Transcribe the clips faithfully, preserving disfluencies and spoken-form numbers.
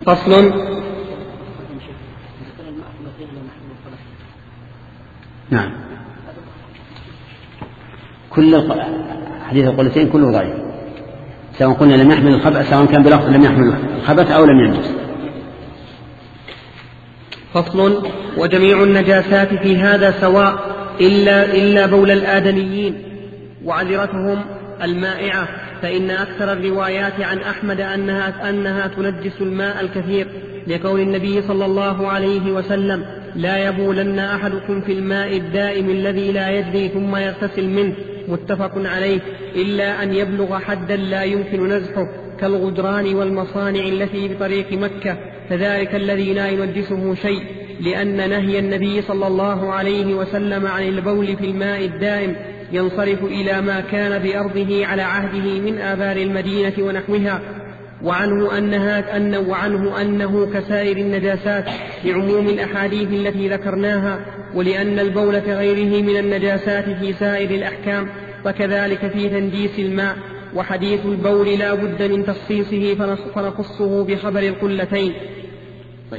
فصل. نعم، كل حديث القلتين كله ضعيف، سواء قلنا لم يحمل الخبث، سواء كان بلفظ لم يحمل الخبث أو لم ينجس. فصل. وجميع النجاسات في هذا سواء إلا, إلا بول الآدميين وعذرتهم المائعة، فإن أكثر الروايات عن أحمد أنها, أنها تنجس الماء الكثير، لقول النبي صلى الله عليه وسلم: لا يبولن أحدكم في الماء الدائم الذي لا يجري ثم يغتسل منه، متفق عليه، إلا أن يبلغ حدا لا يمكن نزحه كالغدران والمصانع التي بطريق مكة، فذلك الذي لا ينجسه شيء، لأن نهي النبي صلى الله عليه وسلم عن البول في الماء الدائم ينصرف إلى ما كان بأرضه على عهده من آبار المدينة ونحوها، وعنه أنها أن وعنه أنه كسائر النجاسات لعموم الأحاديث التي ذكرناها، ولأن البول كغيره من النجاسات في سائر الأحكام، وكذلك في تنجيس الماء. وحديث البول لا بد من تخصيصه فنخصه بخبر القلتين. طيب،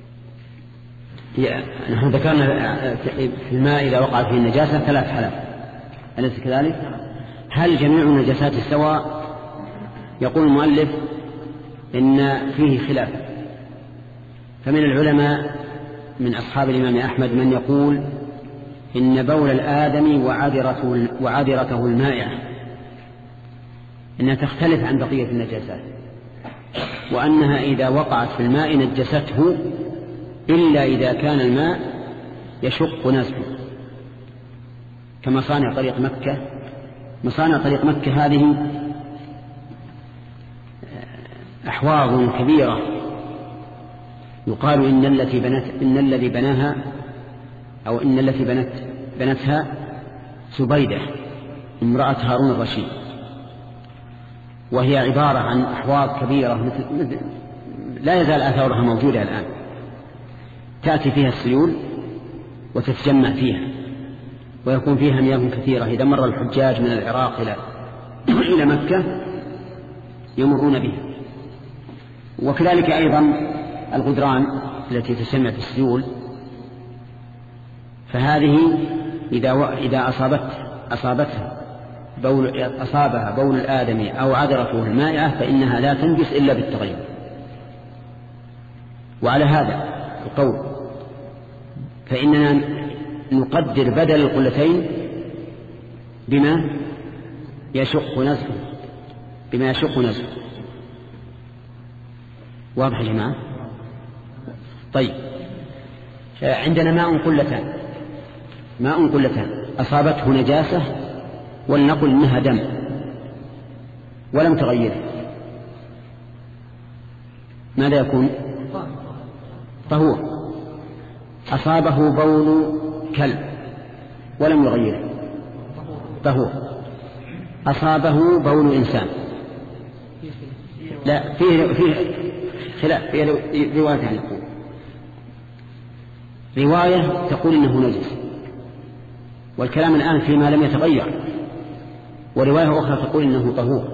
نحن ذكرنا في الماء إذا وقع فيه النجاسة ثلاث حالات، أليس كذلك؟ هل جميع النجاسات السواء؟ يقول المؤلف إن فيه خلاف، فمن العلماء من أصحاب الإمام أحمد من يقول إن بول الآدم وعذرته, وعذرته المائعة إنها تختلف عن بقية النجاسات، وأنها إذا وقعت في الماء نجسته إلا إذا كان الماء يشق نزفه، كمصانع طريق مكة. مصانع طريق مكة هذه أحواض كبيرة، يقال إن التي بنت إن الذي بناها أو إن التي بنت بنتها سبيدة امرأة هارون الرشيد، وهي عبارة عن أحواض كبيرة مثل لا يزال آثارها موجودة الآن، تأتي فيها السيول وتتجمع فيها، ويكون فيها مياه كثيرة. إذا مر الحجاج من العراق إلى إلى مكة يمرون بها. وكذلك أيضا الغدران التي تجمع في السيول، فهذه إذا و... إذا أصابت أصابتها بول أصابها بول الآدمي أو عذرته المائعة فإنها لا تنجس إلا بالتغير. وعلى هذا القول فإننا نقدر بدل القلتين بما يشق نزفه بما يشق نزفه واضح يا جماعة؟ طيب، عندنا ماء قلتان ماء قلتان أصابته نجاسة ولنقل إنها دم ولم تغيره، ماذا يكون؟ طهور. أصابه بول كلب ولم يغيره، طهور. أصابه بول إنسان، لا، فيه فيه خلاف، فيه رواية عن القول. رواية تقول إنه نجس، والكلام الآن فيما لم يتغير، ورواية أخرى تقول إنه طهور.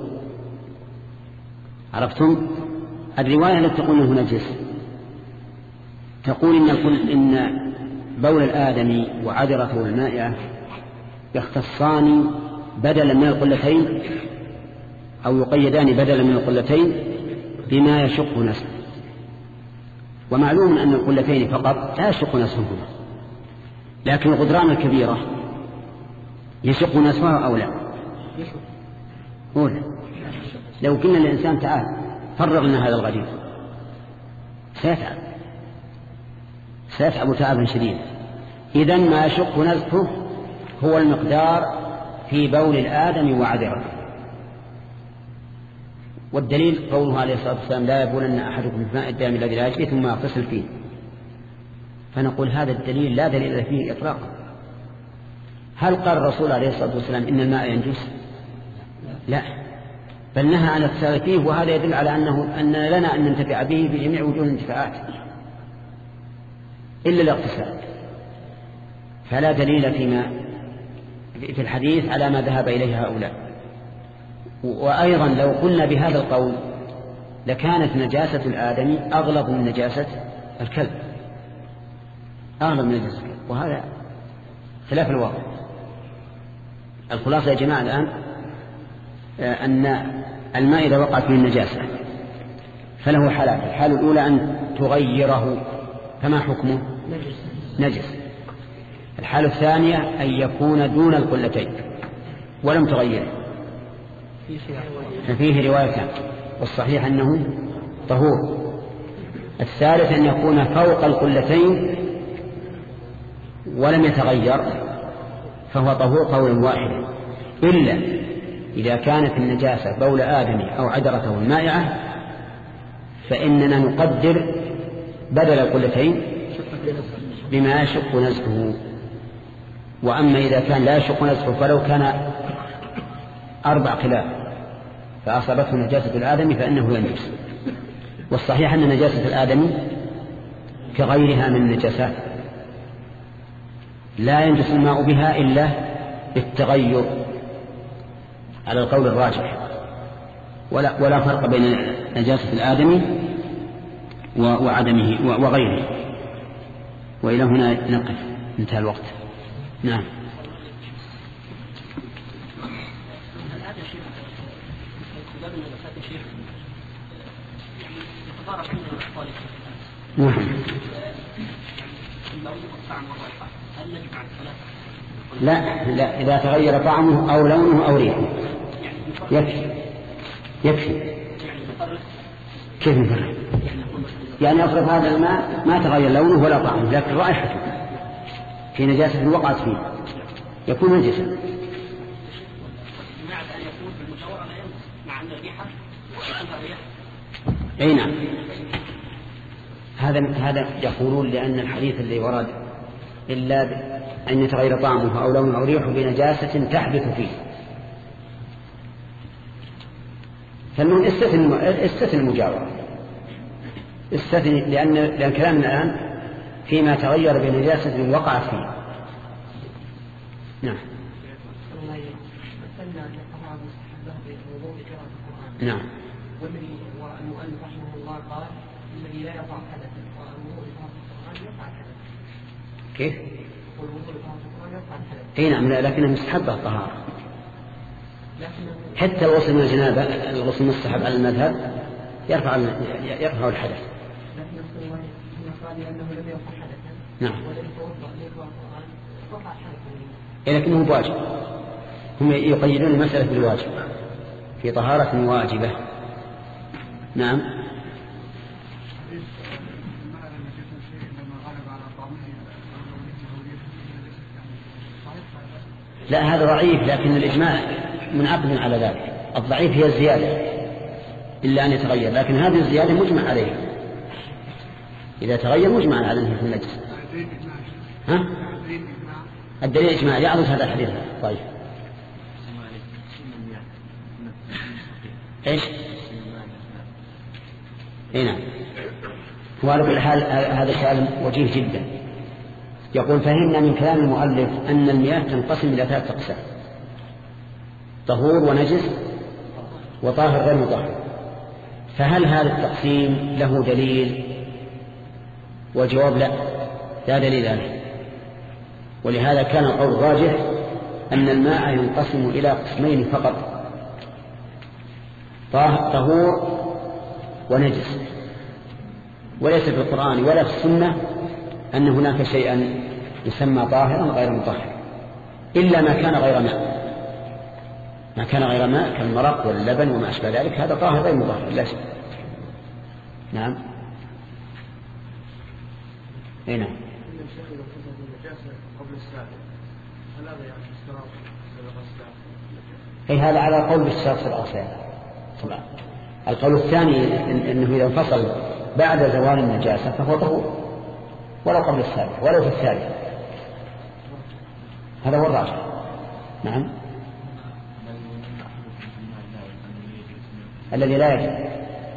عرفتم؟ الرواية التي تقول إنه نجس تقول إن, إن بول الآدمي وعذرته المائعة يختصان بدلا من القلتين أو يقيدان بدلا من القلتين بما يشق نسفه. ومعلوم أن القلتين فقط لا يشق نسفهما، لكن الغدران الكبيرة يشق نسفها أو لا؟ قول. لو قلنا للإنسان تعال فرغ لنا هذا الغدير سيتعب سيتعب تعبا شديدا. إذن ما يشق نزفه هو المقدار في بول الآدم وعذرته. والدليل قوله عليه الصلاة والسلام: لا يبولن أحدكم في الماء الدائم الذي لا يجري ثم يغتسل فيه. فنقول هذا الدليل لا دليل فيه إطلاقا. هل قال الرسول عليه الصلاة والسلام إن الماء ينجس؟ لا، بل نهى عن الاغتسال فيه، وهذا يدل على أنه أن لنا أن ننتفع به بجميع وجوه الانتفاعات إلا الاغتسال. فلا دليل فيما في الحديث على ما ذهب إليه هؤلاء. وأيضا لو قلنا بهذا القول لكانت نجاسة الآدمي أغلظ من نجاسة الكلب، أغلظ من نجاسة الكلب، وهذا خلاف الواقع. الخلاصة يا جماعة الآن أن الماء إذا وقعت فيه النجاسة فله حالات. الحالة الأولى أن تغيره، فما حكمه؟ نجس. الحالة الثانية أن يكون دون القلتين ولم تغيره، ففيه روايتان، والصحيح أنه طهور. الثالث أن يكون فوق القلتين ولم يتغير، فهو طهور قول واحد، إلا إذا كانت النجاسة بول آدمي أو عذرته المائعة فإننا نقدر بدل القلتين بما يشق نزعه. وأما إذا كان لا يشق نزعه فلو كان أربع قلاب فأصابته نجاسة الآدمي فإنه ينجس. والصحيح أن نجاسة الآدمي كغيرها من النجاسات لا ينجس الماء بها إلا بالتغير على القول الراجح، ولا, ولا فرق بين نجاسة الآدمي وعدمه وغيره. وإلى هنا نقف، انتهى الوقت. نعم. نعم. لا لا إذا تغير طعمه أو لونه أو ريحه يكفي يكفي كيف نفرق؟ يعني أفرض هذا الماء ما تغير لونه ولا طعمه لكن رائحته في نجاسة وقعت فيه يكون نجسا. أي نعم. هذا هذا يقولون لأن الحديث الذي ورد إلا أن يتغير طعمه أو لونه أو ريحه بنجاسة تحدث فيه، فالمهم استثنى المجاورة، استثنى لأن لأن كلامنا الآن فيما تغير بنجاسة وقعت فيه. نعم. نعم. والذي هو المؤلف رحمه الله قال الذي لا يضع حدثا والوضوء لطهارة القرآن يفعل حدثا. كيف؟ والوضوء لطهارة القرآن يفعل حدثا. اي نعم، لكنه مستحب الطهارة. حتى الغسل من الجنابة، الغسل المستحب على المذهب يرفع يرفع الحدث. لكن الصلاة قال لأنه لم يرفع حدثا. نعم. ولم يتوضأ ليقرأ القرآن رفع حدثا. لكنه واجب. هم يقيدون المسألة بالواجب في طهارة واجبة. نعم. لا هذا ضعيف، لكن الإجماع منعقد على ذلك. الضعيف هي الزيادة إلا أن يتغير، لكن هذه الزيادة مجمع عليها، إذا تغير مجمع على أنه في النجس. ها؟ الدليل إجماع يعرض هذا الحديث. طيب إيش؟ اي نعم. وعلى كل حال هذا السؤال وجيه جدا. يقول فهمنا من كلام المؤلف أن المياه تنقسم إلى ثلاثة أقسام: طهور ونجس وطاهر غير مطهر. فهل هذا التقسيم له دليل؟ والجواب لا، لا دليل له. ولهذا كان القول الراجح أن الماء ينقسم إلى قسمين فقط: طهور ونجس. وليس في القرآن ولا في السنة أن هناك شيئا يسمى طاهرا غير مطهر إلا ما كان غير ماء. ما كان غير ماء كالمرق واللبن وما أشبه ذلك هذا طاهر غير مطهر لا شيء. نعم. اي نعم. اي هذا على قول بالشرط في الأصل طبعا. القول الثاني انه اذا انفصل بعد زوال النجاسة فهو طهور ولو قبل الثالث ولو في الثالث. هذا هو الراجح. نعم. الذي لا يجب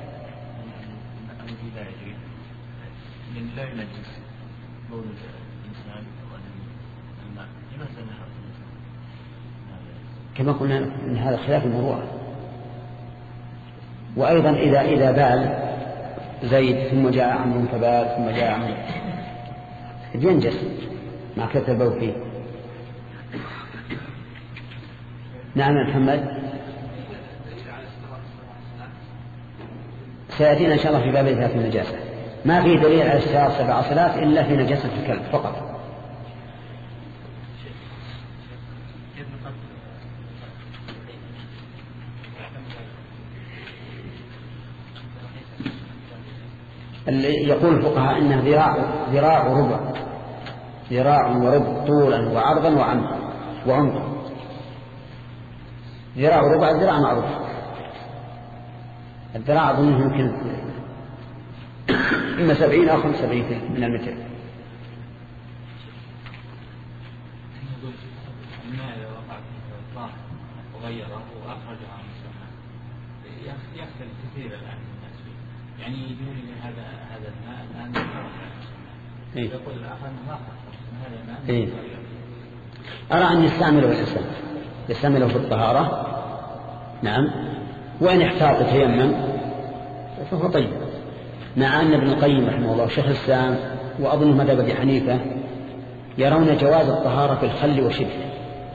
لا ينجس بول الإنسان الماء لماذا نحرم؟ كما قلنا إن هذا خلاف المروءة. وأيضا إذا إذا بال زيد ثم جاء عمرو فبال ثم جاء عمرو ينجس مع كثرة البول فيه. نعم محمد سيأتينا إن شاء الله في باب إثبات النجاسة. ما في دليل على اشتراط سبع صلات إلا في نجاسة الكلب فقط. يقول الفقهاء إنه ذراع ذراع وربع، ذراع وربع طولا وعرضا وعمقا. ذراع وربع الذراع معروف، الذراع أظنه يمكن إما سبعين أو خمس سبعين من المتر. وغيره وأخرجه عن السماء يختلف كثير الآن الناس فيه، يعني يقول لي هذا هذا الماء الآن خرج عن السماء، يقول الآخر ما خرج هذا الماء. إيه؟ أرى أن يستعمله الإنسان، يستعمله في الطهارة نعم، وإن احتاط يتيمم فهو طيب. مع أن ابن القيم رحمه الله وشيخ الإسلام وأظن مذهب أبي حنيفة يرون جواز الطهارة في الخل وشبهه،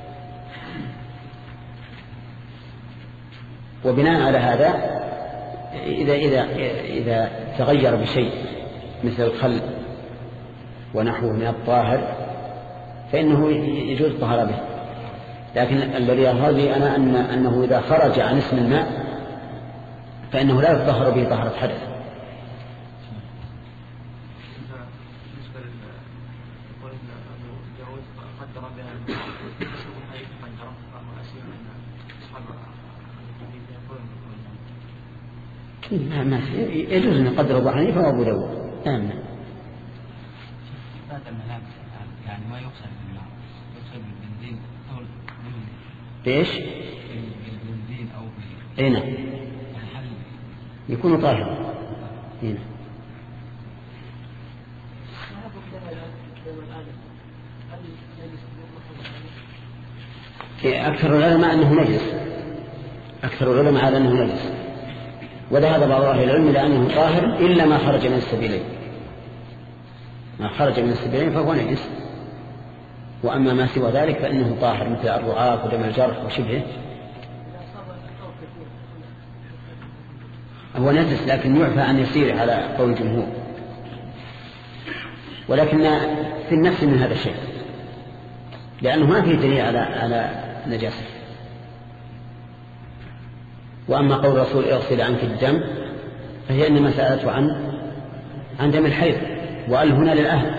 وبناء على هذا إذا إذا إذا تغير بشيء مثل الخل ونحوه من الطاهر فإنه يجوز الطهارة به. لكن الذي يظهر لي أنا أن أنه إذا خرج عن اسم الماء فإنه لا يطهر به طهارة حدث. ما ما يجوز أن يقدر أبو حنيفة وأبو داود. نعم. يعني ما يغسل بالماء، يغسل بالبنزين أو إيش؟ بالبنزين أو أين؟ بالحل يكون طاهرا. هنا. أكثر العلماء أنه نجس، أكثر العلماء على أنه نجس، وذهب بعض أهل العلم إلى أنه طاهر إلا ما خرج من السبيلين، ما خرج من السبيلين فهو نجس، وأما ما سوى ذلك فإنه طاهر مثل الرعاف ودم الجرح وشبهه. هو نجس لكن يعفى عن يسير على قول الجمهور، ولكن في النفس من هذا الشيء لأنه ما فيه دليل على على نجاسة. وأما قول الرسول اغسل عنك الدم فهي إنما سألته عن عن دم الحيض، وقال هنا للأهل.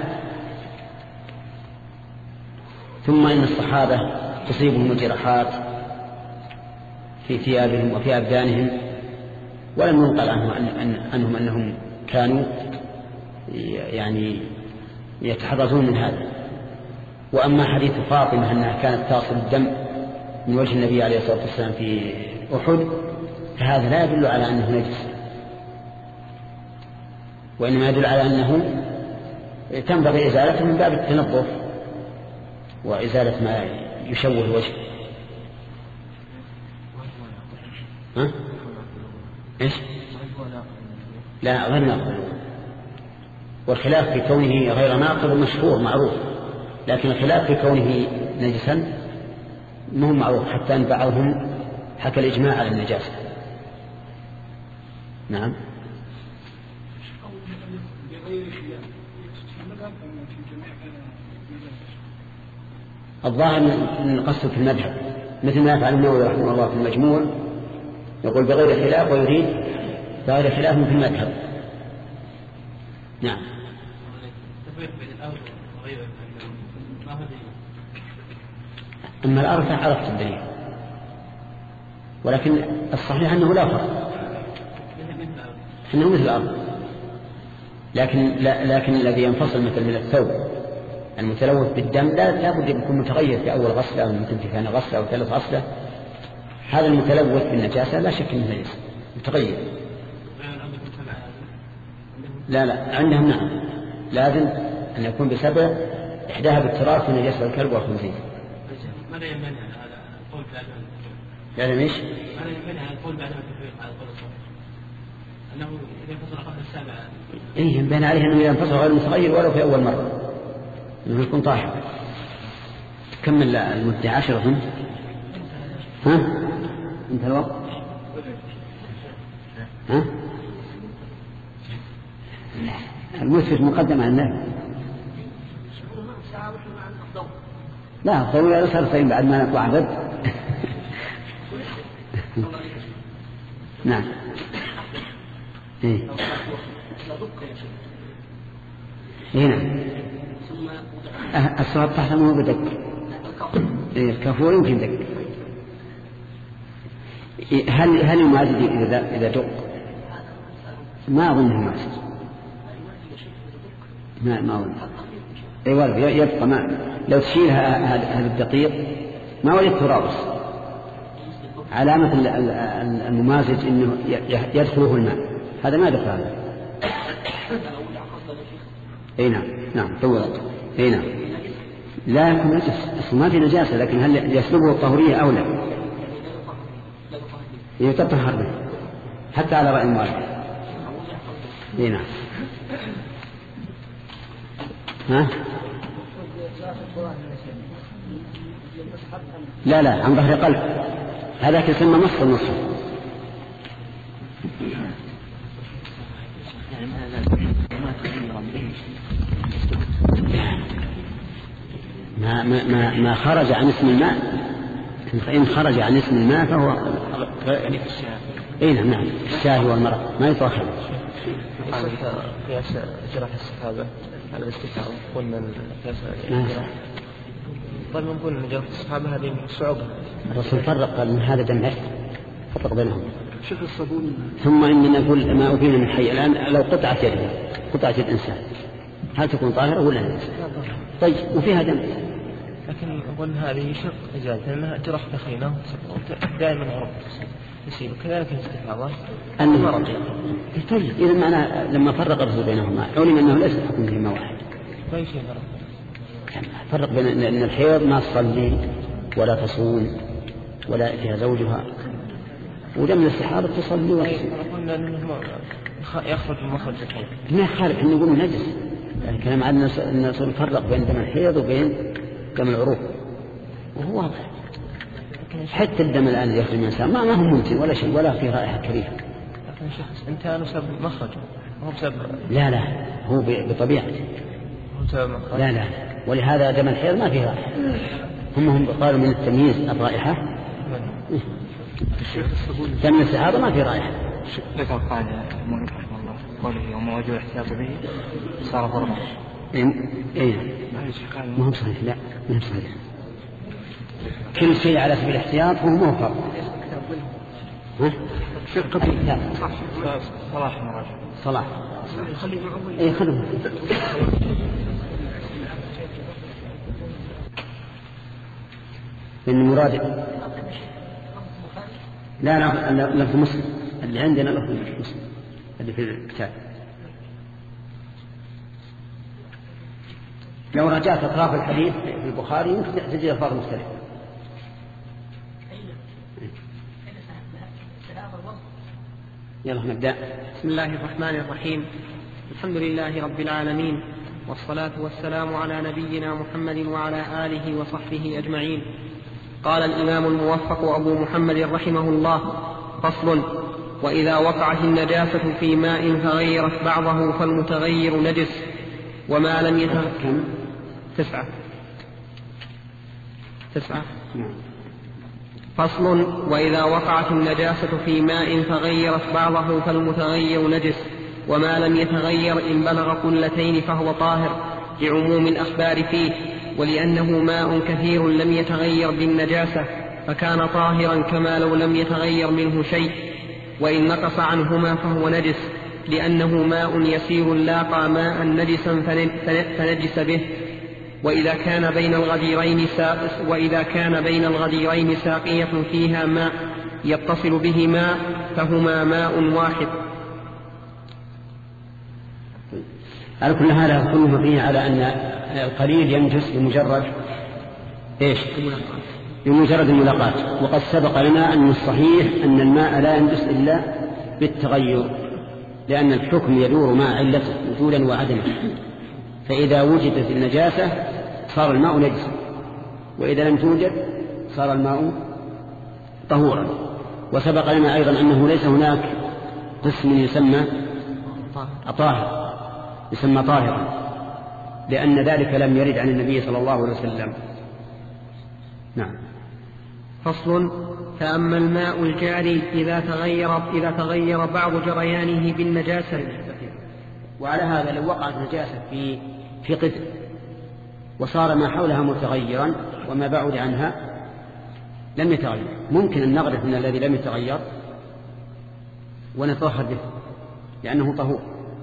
ثم إن الصحابة تصيبهم الجراحات في ثيابهم وفي أبدانهم، ولم ينقل عنهم أنهم أنهم كانوا يعني يتحرزون من هذا. وأما حديث فاطمة أنها كانت تصل الدم من وجه النبي عليه الصلاة والسلام في أحد فهذا لا يدل على أنه نجس، وإنما يدل على أنه تنبغي إزالته من باب التنظف وإزالة ما يشوه الوجه. ها؟ إيش؟ لا غير ناقض، والخلاف في كونه غير ناقض مشهور معروف، لكن الخلاف في كونه نجسا مو معروف، حتى أن بعضهم حكى الإجماع على النجاسة. نعم. الظاهر من قصة في المذهب مثل ما يفعل النووي رحمه الله في المجموع، يقول بغير خلاف ويريد بغير خلاف في المذهب. نعم. أما الأرض عرفت الدليل، ولكن الصحيح أنه لا فرق، أنه مثل الأرض، لكن لا لكن الذي ينفصل مثل من الثوب المتلوث بالدم لا لابد أن يكون متغير في أول غسلة أو ممكن في ثاني غسلة أو ثالث غسلة. هذا المتلوث بالنجاسة لا شك أنه نجس متغير. لا لا عندهم نعم لازم أن يكون بسبب إحداها بالتراب في نجاسة الكلب والخنزير. ماذا يمنع هذا القول بعدم التفريق؟ لازم إيش؟ ماذا يمنع القول بعدم التفريق على القول الصحيح؟ أنه إذا انفصل قبل السابع إيه بين عليه أنه ينفصل غير متغير ولو في أول مرة أنه يكون طاهر. كمل المدة عشرة هم. ها انت الوقت ها المسفر مقدم عن النهي. لا الضروري لا صار صين بعد ما نطلع عبد. نعم ايه هنا الصلاة تحت مو بدك إيه الكافور يمكن دق. هل هل يمازج إذا إذا دق؟ ما أظنه مازج. ما ما أظن. أي والله يبقى ما لو تشيل هذا الدقيق ما وجدت تراوس. علامة الممازج إنه يدخله الماء هذا ما دخل هذا. أي نعم نعم طولت. أي نعم لا يكون نجس ما في نجاسة لكن هل يسلبه الطهورية أو لا؟ يتطهر به حتى على رأي المؤلف. أي نعم ها لا لا عن ظهر قلب هذا يسمى نصف النصف. ما ما ما ما خرج عن اسم الماء. إن خرج عن اسم الماء فهو يعني اي نعم نعم الشاهي والمرأة ما يتوخر. قياس جراح الصحابة على الاستفاضة قلنا قياس طيب نقول ان جراح الصحابة هذه صعوبة. الرسول فرق قال من هذا دم عرق فرق بينهم. شوف الصابون. ثم إننا نقول ما أبين من حي الآن لو قطعت يده قطعت يد إنسان هل تكون طاهرة ولا لا؟ طيب وفيها دم. لكن نقول هذه شق إزالة لأنها جرح ثخينة دائما عرق يصيب كذلك الاستفاضة المرض. طيب إذا معناه لما فرق الرسول بينهما علم أنه ليس الحكم فيهما واحد. طيب شيء فرق. فرق بين أن الحيض ما تصلي ولا تصوم ولا فيها زوجها ودم الاستحاضة تصلي وتصوم. قلنا أنه يخرج من مخرج الحيض. ما خارج إحنا نقول نجس. يعني كلام عن الناس نفرق بين دم الحيض وبين دم العروق وهو واضح. حتى الدم الآن يخرج من الإنسان ما ما هو ممتن ولا شيء ولا فيه رائحة كريهة. لكن شخص أنت أنا سبب مخرج هو بسبب. لا لا هو بطبيعته. هو سبب مخرج. لا لا ولهذا دم الحيض ما فيه رائحة. هم هم قالوا من التمييز الرائحة. دم الاستحاضة ما فيه رائحة. ذكر قال المؤلف رحمه الله قوله وما وجه الاحتياط به صار ضربا. اي ما هو صحيح. لا ما هو صحيح. كل شيء على سبيل الاحتياط هو مو فرض. ها في قبل لا صلاح مراجع صلاح اي خلهم من مراد. لا لا لفظ مسلم اللي عندنا لفظ مسلم اللي في الكتاب. لو رجعت أطراف الحديث في البخاري يمكن تجد ألفاظ مختلفة. يلا نبدأ. بسم الله الرحمن الرحيم. الحمد لله رب العالمين والصلاة والسلام على نبينا محمد وعلى آله وصحبه أجمعين. قال الإمام الموفق أبو محمد رحمه الله: فصل: وإذا وقعت النجاسة في ماء فغيرت بعضه فالمتغير نجس وما لم يتغير. تسعة تسعة فصل: وإذا وقعت النجاسة في ماء فغيرت بعضه فالمتغير نجس وما لم يتغير إن بلغ قلتين فهو طاهر لعموم الأخبار فيه ولأنه ماء كثير لم يتغير بالنجاسة فكان طاهرا كما لو لم يتغير منه شيء. وإن نقص عنهما فهو نجس لأنه ماء يسير لاقى ماء نجسا فنجس به. وإذا كان بين الغديرين وإذا كان بين الغديرين ساقية فيها ماء يتصل به ماء فهما ماء واحد. على كل هذا كله مبني على أن القليل ينجس بمجرد إيش؟ بمجرد الملاقاة. وقد سبق لنا أن الصحيح أن الماء لا ينجس إلا بالتغير لأن الحكم يدور مع علته وجودا وعدما، فإذا وجدت النجاسة صار الماء نجسا، وإذا لم توجد صار الماء طهورا. وسبق لنا أيضا أنه ليس هناك قسم يسمى طاهر يسمى طاهرا، لأن ذلك لم يرد عن النبي صلى الله عليه وسلم. نعم. فصل. فأما الماء الجاري إذا تغير, إذا تغير بعض جريانه بالنجاسة. وعلى هذا لو وقعت نجاسة في في قدر وصار ما حولها متغيرا وما بعد عنها لم يتغير، ممكن أن نغرف من الذي لم يتغير ونطهر به لأنه طهور.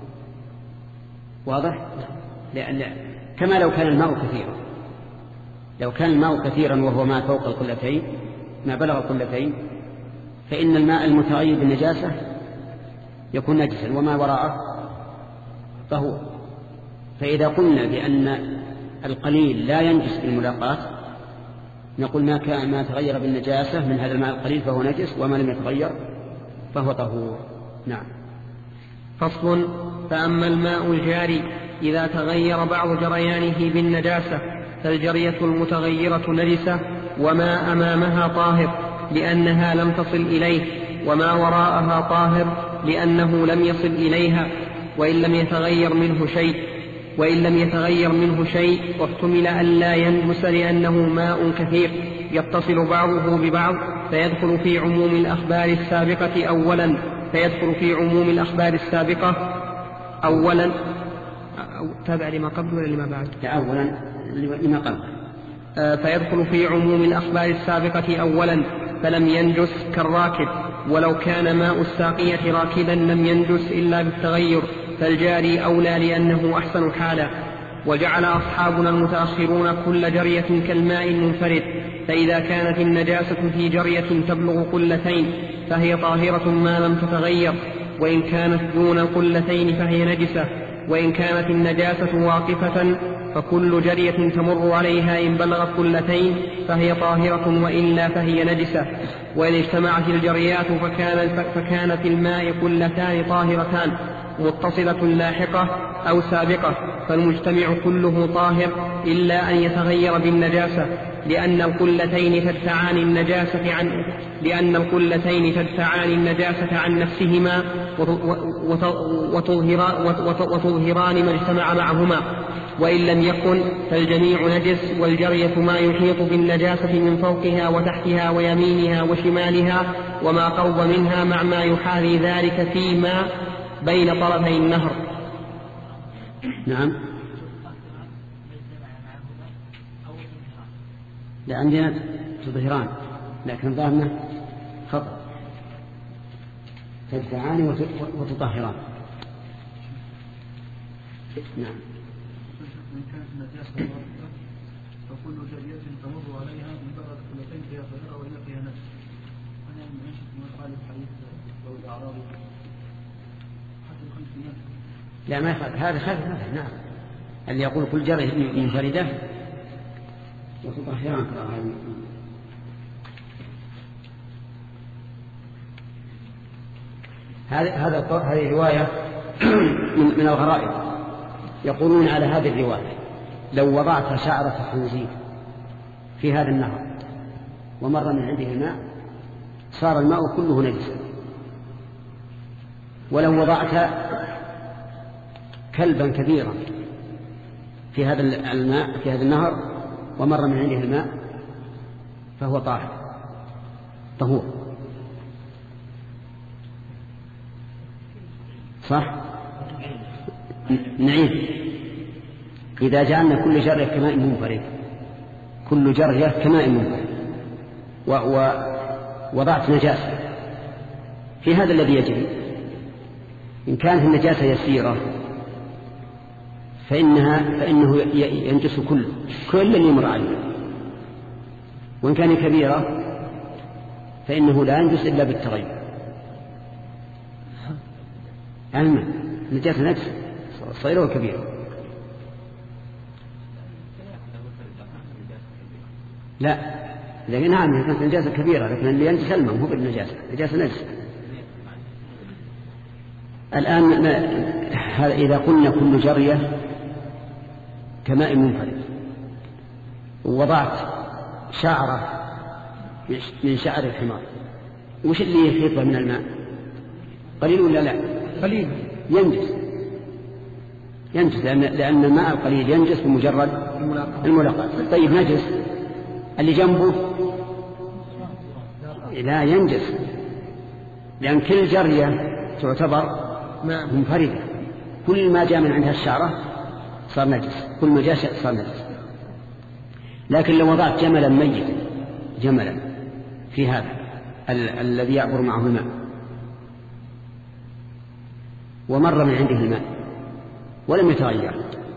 واضح؟ لأن كما لو كان الماء كثيرا، لو كان الماء كثيرا وهو ما فوق القلتين ما بلغ القلتين فإن الماء المتغير بالنجاسة يكون نجسا وما وراءه طهور. فإذا قلنا بأن القليل لا ينجس بالملاقاة نقول ما كان ما تغير بالنجاسة من هذا الماء القليل فهو نجس، وما لم يتغير فهو طهور. نعم. فصل. فأما الماء الجاري إذا تغير بعض جريانه بالنجاسة فالجرية المتغيرة نجسة وما أمامها طاهر لأنها لم تصل إليه، وما وراءها طاهر لأنه لم يصل إليها، وإن لم يتغير منه شيء وإن لم يتغير منه شيء واحتمل أن لا ينجس لأنه ماء كثير يتصل بعضه ببعض فيدخل في عموم الأخبار السابقة أولا فيدخل في عموم الأخبار السابقة أولا أو تابع لما قبل ولا لما بعد؟ أولا لما قبل. فيدخل في عموم الأخبار السابقة أولا فلم ينجس كالراكب، ولو كان ماء الساقية راكبا لم ينجس إلا بالتغير، فالجاري أولى لأنه أحسن حالا. وجعل أصحابنا المتأخرون كل جرية كالماء المنفرد، فإذا كانت النجاسة في جرية تبلغ قلتين فهي طاهرة ما لم تتغير، وإن كانت دون القلتين فهي نجسة. وإن كانت النجاسة واقفة فكل جرية تمر عليها إن بلغت قلتين فهي طاهرة وإلا فهي نجسة. وإن اجتمعت الجريات فكان فكان في الماء قلتان طاهرتان متصلة لاحقة أو سابقة، فالمجتمع كله طاهر إلا أن يتغير بالنجاسة، لأن القلتين تدفعان النجاسة عن لأن القلتين تدفعان النجاسة عن نفسهما وتظهران ما اجتمع معهما. وإن لم يكن فالجميع نجس، والجرية ما يحيط بالنجاسة من فوقها وتحتها ويمينها وشمالها وما قرب منها مع ما يحاذي ذلك فيما بين طرفي النهر. نعم. لعندنا تظهران لكن ظاهرنا خطأ، تدفعان وتطهران. نعم. من كانت النجاسة واقفة فكل جرية تمر عليها من بلغت قلتين فيها طاهرة وإلا فيها نجس. أنا منشط من خالف حديث لو الأعراب حتى الخمس الناس. لا ما يخالف، هذا خالف مثلا. نعم. اللي يقول كل جرية منفردة وتطهران. هذه هذا هذه رواية من من الغرائب. يقولون على هذه الرواية لو وضعت شعرة خنزير في هذا النهر ومر من عنده الماء صار الماء كله نجسا، ولو وضعت كلبا كبيرا في هذا الماء في هذا النهر ومر من عنده الماء فهو طاهر طهور. صح؟ نعيد. إذا جعلنا كل جرية كماء منفرد كل جرية كماء منفرد ووضعت نجاسة في هذا الذي يجري، إن كانت النجاسة يسيرة فإنها فإنه ينجس كل كل اللي يمر عليه، وإن كان كبيرة فإنه لا ينجس إلا بالتغير. علما النجاسة نجس صغيرة وكبيرة. لا لكن نعم هي كانت نجاسة كبيرة، لكن اللي ينجس الماء هو بالنجاسة نجاسة نجس. الآن إذا قلنا كل جرية كماء منفرد ووضعت شعرة من شعر الحمار، وش اللي يحيط من الماء؟ قليل ولا لا؟ قليل. ينجس ينجس لأن, لأن الماء القليل ينجس بمجرد الملاقاة. طيب نجس اللي جنبه لا ينجس، لأن كل جرية تعتبر منفردة، كل ما جاء من عندها الشعرة صار نجس، كل ما جاء صار نجس. لكن لو وضعت جملا ميتا جملا في هذا ال- الذي يعبر معه الماء ومر من عنده الماء ولم يتغير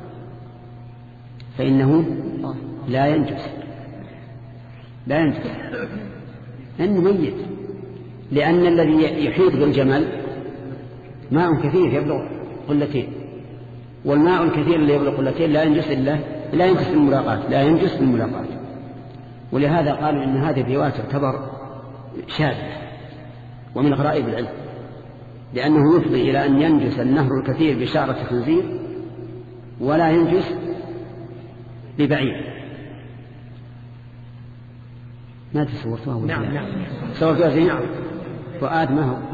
فإنه لا ينجس لا ينجس لأنه ميت، لأن الذي يحيط بالجمل ماء كثير يبلغ قلتين، والماء الكثير اللي يبلغ قلتين لا ينجس إلا لا ينجس بالملاقاة لا ينجس بالملاقاة. ولهذا قالوا إن هذه الرواية تعتبر شاذة ومن غرائب العلم، لأنه يفضي إلى أن ينجس النهر الكثير بشعرة خنزير ولا ينجس ببعير. ما تصورتوها ولا؟ نعم نعم تصورتوها زين. فؤاد ما هو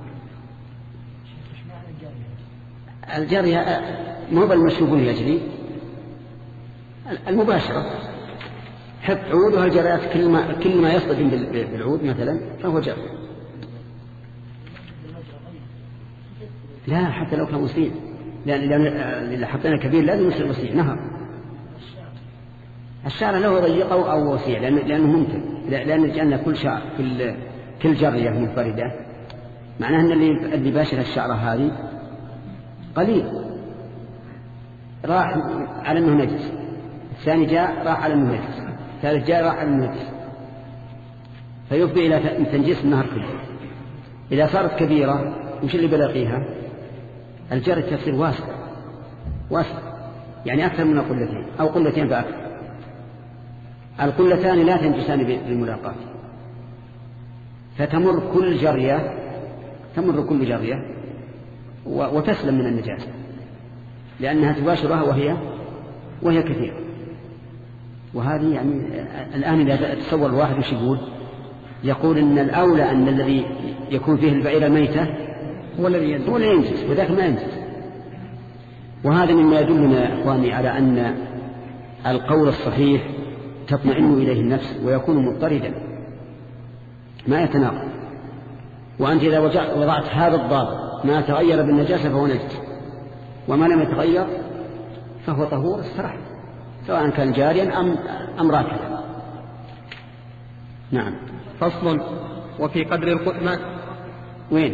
الجرية مو بالمشروب يجري المباشرة، حط عودها الجريات كل ما كل ما يصطدم بالعود مثلا فهو جري. لا حتى لو كان وسيع، لأن لأن حطينا كبير لازم يصير وسيع نهر. الشعر له ضيق أو وسيع لأن لأنه ممكن، لأن جعلنا كل شعر كل كل جرية منفردة، معناه أن اللي اللي باشر الشعرة هذه قليل راح على أنه نجس، الثاني جاء راح على أنه نجس، الثالث جاء راح على أنه نجس، فيفضي إلى تنجيس النهر كله. إذا صارت كبيرة وش اللي بلاقيها؟ الجري تصير واسع واسع يعني أكثر من قلتين أو قلتين فأكثر. القلتان لا تنجسان بالملاقاة، فتمر كل جرية تمر كل جرية وتسلم من النجاسة لأنها تباشرها وهي وهي كثيرة. وهذه يعني الآن إذا تصور الواحد وش يقول؟ يقول إن الأولى أن الذي يكون فيه البعير الميتة هو الذي ينجس هو الذي ينجس وذاك ما ينجس. وهذا مما يدلنا إخواني على أن القول الصحيح تطمئن إليه النفس ويكون مضطردا ما يتناقض. وأنت إذا وضعت هذا الضابط ما تغير بالنجاسة فهو نجس، وما لم يتغير فهو طهور استراح سواء كان جاريا أم, أم راكبا. نعم. فصل. وفي قدر القدمة وين؟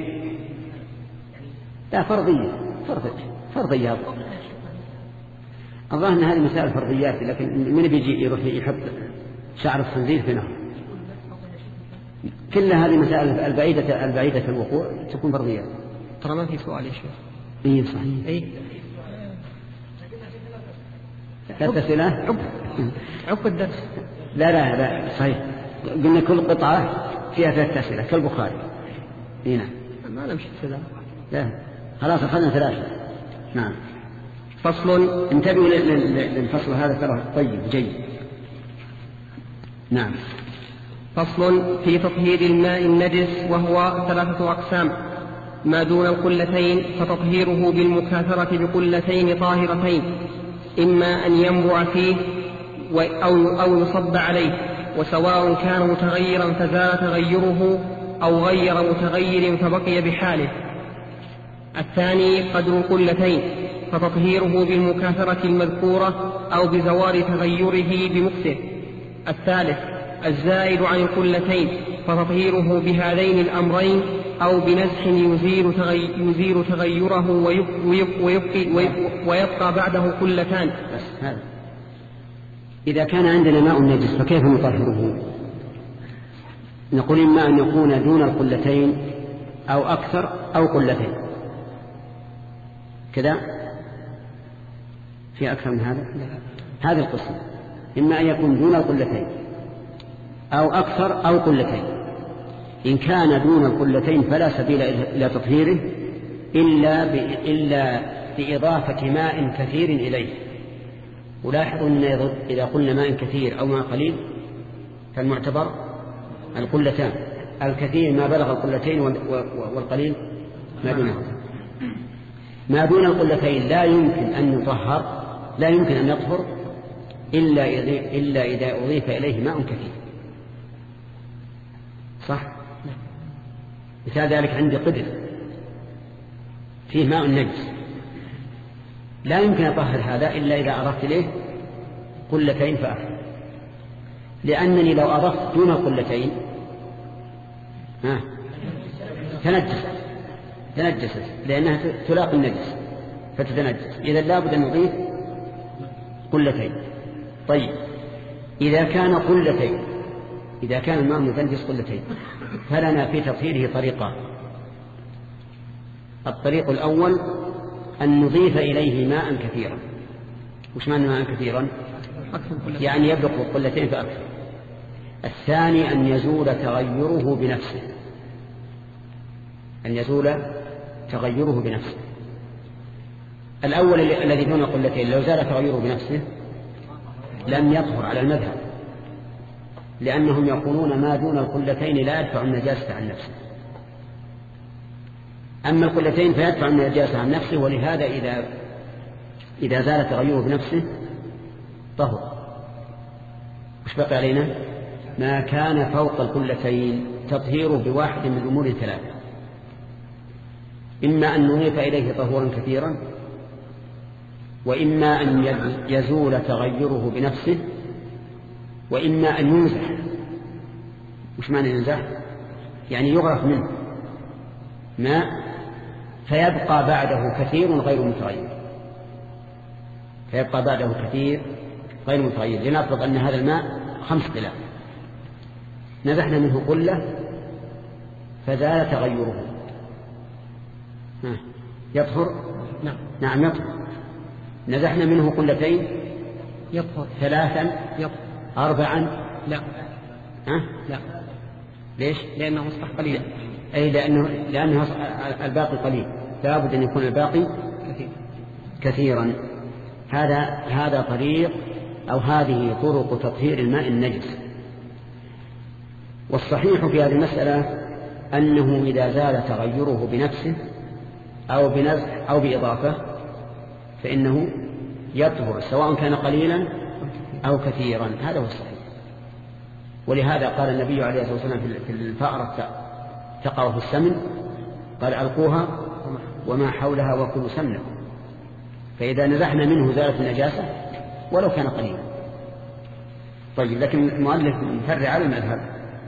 لا فرضية فرضية فرضية أظن أن هذه مسائل فرضيات، لكن من بيجي يروح يحط شعر الخنزير في نهر؟ كل هذه مسائل البعيدة البعيدة في الوقوع تكون فرضيات. ترى ما في سؤال يا شيخ. إيه صحيح. إيه ثلاث أسئلة عقب عقب الدرس. لا لا لا صحيح، قلنا كل قطعة فيها ثلاث أسئلة كالبخاري. هنا ما نمشي ثلاثة. لا خلاص أخذنا ثلاثة. نعم. فصل. انتبهوا للفصل هذا ترى طيب جيد. نعم. فصل. في تطهير الماء النجس وهو ثلاثة أقسام: ما دون القلتين فتطهيره بالمكاثرة بقلتين طاهرتين، إما أن ينبع فيه أو, أو يصب عليه، وسواء كان متغيرا فزال تغيره أو غير متغير فبقي بحاله. الثاني قدر القلتين فتطهيره بالمكاثرة المذكورة أو بزوال تغيره بمكثه. الثالث الزائد عن القلتين فتطهيره بهذين الأمرين أو بنزح يزيل, تغي يزيل تغيره ويبقى, ويبقى, ويبقى بعده قلتان. بس هذا إذا كان عندنا ماء نجس فكيف نطهره؟ نقول إما أن يكون دون القلتين أو أكثر أو قلتين كذا. في أكثر من هذا؟ هذه القسم إما أن يكون دون القلتين أو أكثر أو قلتين. إن كان دون القلتين فلا سبيل إلى تطهيره إلا, إلا بإضافة ماء كثير إليه. ولاحظوا أن إذا قلنا ماء كثير أو ماء قليل فالمعتبر القلتان. الكثير ما بلغ القلتين والقليل ما دونه. ما دون القلتين لا يمكن أن يطهر، لا يمكن أن يطهر إلا, إلا إذا أضيف إليه ماء كثير. صح؟ مثال ذلك عندي قدر فيه ماء نجس، لا يمكن أن أطهر هذا إلا إذا أضفت إليه قلتين فأكثر، لأنني لو أضفت دون قلتين ها تنجست تنجست لأنها تلاقي النجس فتتنجس. إذا لابد أن نضيف قلتين. طيب إذا كان قلتين، إذا كان الماء متنجس قلتين، فلنا في تطهيره طريقان. الطريق الأول أن نضيف إليه ماء كثيرا. وش معنى ماء كثيرا؟ يعني يبلغ قلتين فأكثر. الثاني أن يزول تغيره بنفسه، أن يزول تغيره بنفسه. الأول الذي دون قلتين لو زال تغيره بنفسه لم يطهر على المذهب، لأنهم يقولون ما دون القلتين لا يدفع النجاسة عن نفسه، أما القلتين فيدفع النجاسة عن نفسه. ولهذا إذا إذا زال تغيره بنفسه طهر. وش بقى علينا؟ ما كان فوق القلتين تطهيره بواحد من الأمور الثلاثة: إما أن نضيف إليه طهورا كثيرا، وإما أن يزول تغيره بنفسه، وإما أن ينزح. وش معنى ينزح؟ يعني يغرف منه ماء فيبقى بعده كثير غير متغير، فيبقى بعده كثير غير متغير. لنفرض أن هذا الماء خمس قلال، نزحنا منه قلة فزال تغيره، يطهر؟ نعم نعم يطهر. نزحنا منه قلتين يطهر. ثلاثا يطهر. أربعا لا ها؟ لا. ليش؟ لأنه أصبح قليلا. أي لأنه, لأنه الباقي قليل، لابد أن يكون الباقي كثير. كثيرا. هذا هذا طريق أو هذه طرق تطهير الماء النجس. والصحيح في هذه المسألة أنه إذا زال تغيره بنفسه أو بنزح أو بإضافة فإنه يطهر سواء كان قليلا أو كثيرا. هذا هو الصحيح. ولهذا قال النبي عليه الصلاة والسلام في الفأرة تقع في السمن قال ألقوها وما حولها وكلوا سمنه. فإذا نزحنا منه زالت النجاسة ولو كان قليلا. طيب لكن المؤلف مفرع على المذهب.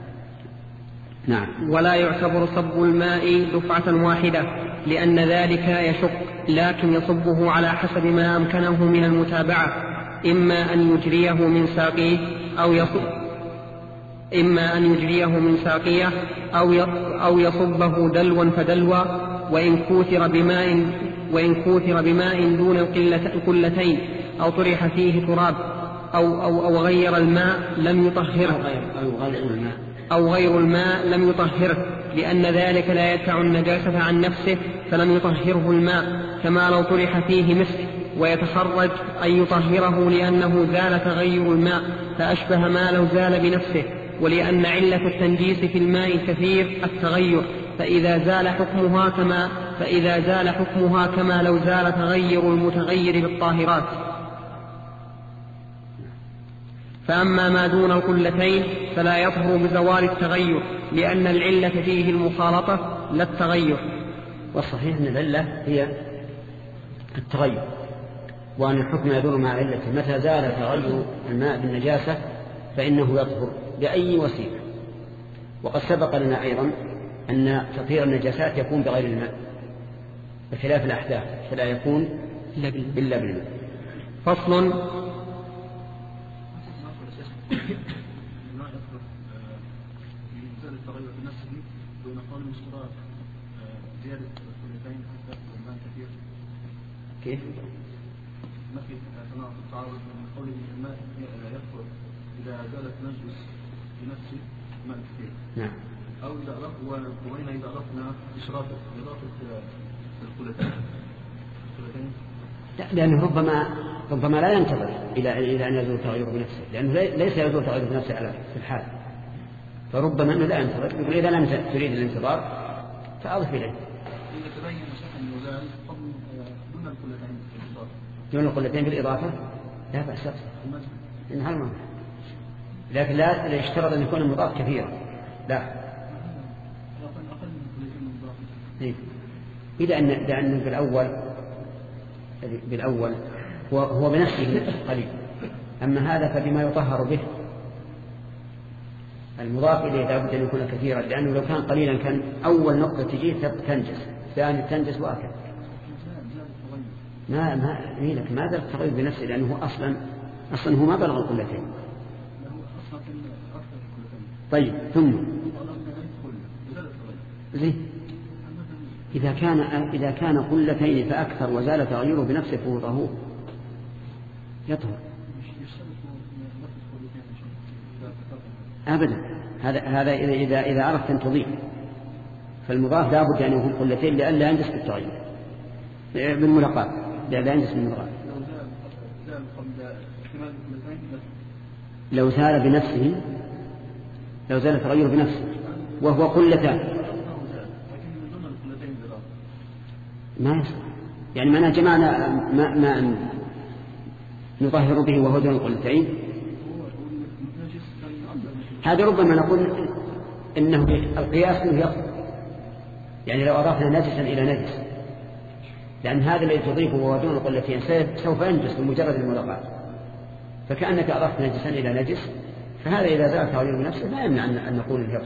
نعم. ولا يعتبر صب الماء دفعة واحدة لأن ذلك يشق، لكن يصبه على حسب ما أمكنه من المتابعة، إما أن يجريه من ساقيه أو يصب إما أن يجريه من ساقيه أو أو يصبه دلوا فدلوا، وإن كوثر بماء وإن كوثر بماء دون القلتين أو طرح فيه تراب أو أو أو غير الماء لم يطهره أو غير الماء أو غير الماء لم يطهره، لأن ذلك لا يدفع النجاسة عن نفسه فلم يطهره الماء، كما لو طرح فيه مسك ويتخرج أن يطهره لأنه زال تغير الماء فأشبه ما لو زال بنفسه. ولأن علة التنجيس في الماء الكثير التغير، فإذا زال حكمها كما فإذا زال حكمها كما لو زال تغير المتغير بالطاهرات. فأما ما دون القلتين فلا يطهر بزوال التغير، لأن العلة فيه المخالطة لا التغير. والصحيح أن العلة هي التغير، وأن الحكم يدور مع علته. متى زال تغير الماء بالنجاسة فإنه يطهر بأي وسيلة. وقد سبق لنا أيضا أن تطهير النجاسات يكون بغير الماء بخلاف الأحداث فلا يكون إلا بالماء. فصل. كيف؟ ما في تناقض تعارض من قوله ان الماء يكثر اذا زالت نجس بنفسه ماء كثير. نعم. او اذا اضفنا وين اذا اضفنا اشراف اضافه لأنه ربما ربما لا ينتظر إلى إلى أن يزول تغير بنفسه، لأنه ليس يزول تغير بنفسه على في الحال، فربما أنه لا ينتظر. يقول إذا لم تريد الانتظار فأضف إليه. إذا تبين أنه يزال دون القلتين دون القلتين بالإضافة لا بأس إن هالمعنى، لكن لا يشترط أن يكون المضاف كثيرا، لا. إيه؟ إذا أن لأن بالأول بالأول هو هو بنفسه قليل، أما هذا فبما يطهر به. المضاف إليه لا بد أن يكون كثيرا، لأنه لو كان قليلا كان أول نقطة تجيه تنجس، ثاني تنجس وأكل. ما ما لك ما زال التغير بنفسه، لأنه أصلا أصلا هو ما بلغ القلتين. طيب ثم زين إذا كان إذا كان قلتين فأكثر وزال تغيره بنفسه فهو طهور يطهر أبدا. هذا هذا إذا إذا إذا عرفت أن تضيف، فالمضاف لا بد أن يكون قلتين لئلا ينجس بالتغير بالملاقات، لئلا ينجس بالملاقات. لو زال بنفسه لو زال التغير بنفسه وهو قلتان ما يصح، يعني ما جمعنا ما ما نطهر به وهو دون القلتين. هذا ربما نقول إنه القياس فيه يصح، يعني لو أضفنا نجسا إلى نجس، لأن هذا الذي تضيفه وهو دون القلتين سوف ينجس بمجرد الملاقات، فكأنك أضفت نجسا إلى نجس، فهذا إذا زال تغير بنفسه لا يمنع أن نقول اليصح.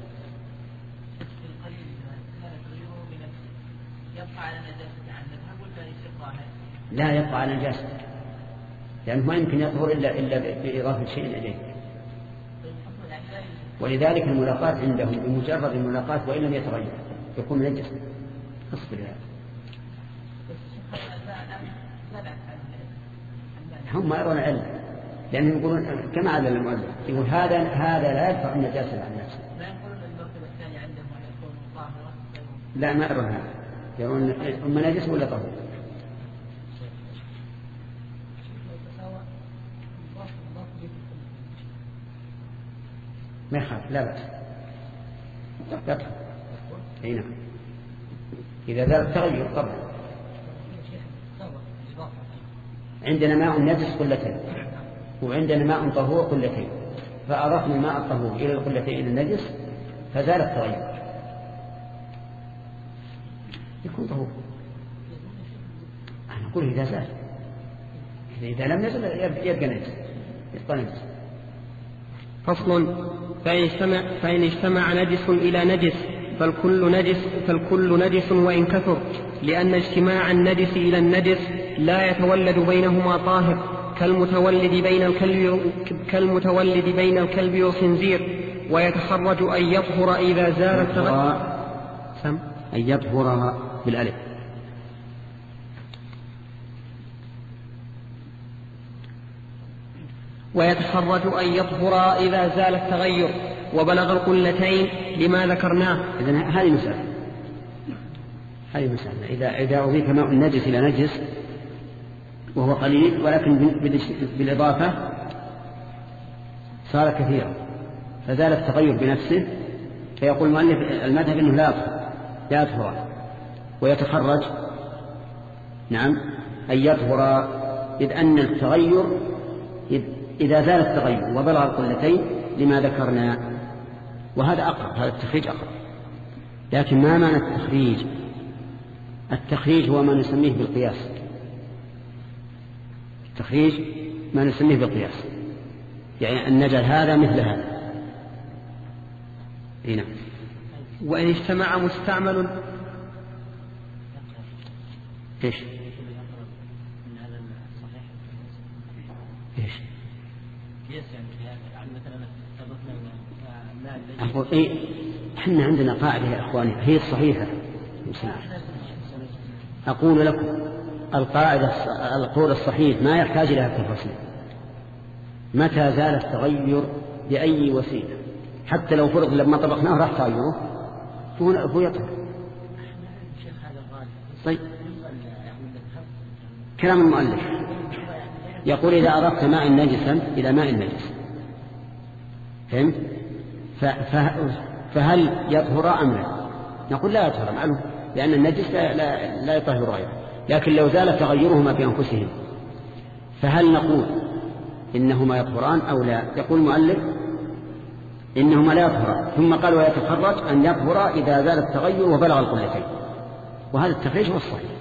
لا يبقى على نجاسة، لأنه ما يمكن يطهر إلا إلا بإضافة شيء إليه. ولذلك الملاقات عندهم بمجرد الملاقات وإن لم يتغير يكون نجس. اصبر يا هم ما يرون علم، لأنهم يقولون كما على المؤلف يقول هذا هذا لا يدفع النجاسة عن نفسه. لا ما يرون هذا، يرون أما نجس ولا طهور. ما يخاف لا بأس يطهر. أي نعم إذا زال التغير طبعا. عندنا ماء نجس قلتين وعندنا ماء طهور قلتين، فأضفنا الماء الطهور إلى القلتين إلى النجس فزال التغير يكون طهور. أنا أقول إذا زال، إذا لم يزل يبقى نجس يبقى نجس. فصل. فإن اجتمع, فإن اجتمع نجس إلى نجس فالكل نجس, فالكل نجس وإن كثر، لأن اجتماع النجس إلى النجس لا يتولد بينهما طاهر كالمتولد بين الكلب, كالمتولد بين الكلب والخنزير، ويتخرج أن يطهر إذا زال التغير. سم أن يطهر بالألف. ويتخرج أن يطهر إذا زال التغير وبلغ القلتين لما ذكرناه. إذن هذه مسألة هذه مسألة إذا إذا أضيف ماء النجس إلى نجس وهو قليل ولكن بالإضافة صار كثيرا فزال التغير بنفسه، فيقول المؤلف المذهب أنه لا يطهر لا يطهر ويتخرج نعم أن يطهر، إذ أن التغير إذ إذا زال التغير وبلغ القلتين لما ذكرنا، وهذا أقرب، هذا التخريج أقرب. لكن ما معنى التخريج؟ التخريج هو ما نسميه بالقياس. التخريج ما نسميه بالقياس، يعني أن نجعل هذا مثل هذا. هنا وإن اجتمع مستعمل إيش إيش أقول إيه إحنا عندنا قاعدة يا إخواني هي الصحيحة. أقول لكم القاعدة القول الصحيح ما يحتاج إلى التفاصيل. متى زال التغير بأي وسيلة حتى لو فرض لما طبقناه راح تغيره هو يطهر. طيب كلام المؤلف يقول إذا أضفت ماء نجسا إلى ماء نجس، فهمت؟ فهل يطهر أم لا؟ نقول لا يطهر معلوم، لأن النجس لا, لا, لا يطهر غيره، لكن لو زال تغيرهما في أنفسهم فهل نقول إنهما يطهران أو لا؟ يقول المؤلف إنهما لا يطهران، ثم قال ويتخرج أن يطهر إذا زال التغير وبلغ القلتين، وهذا التخريج هو الصحيح.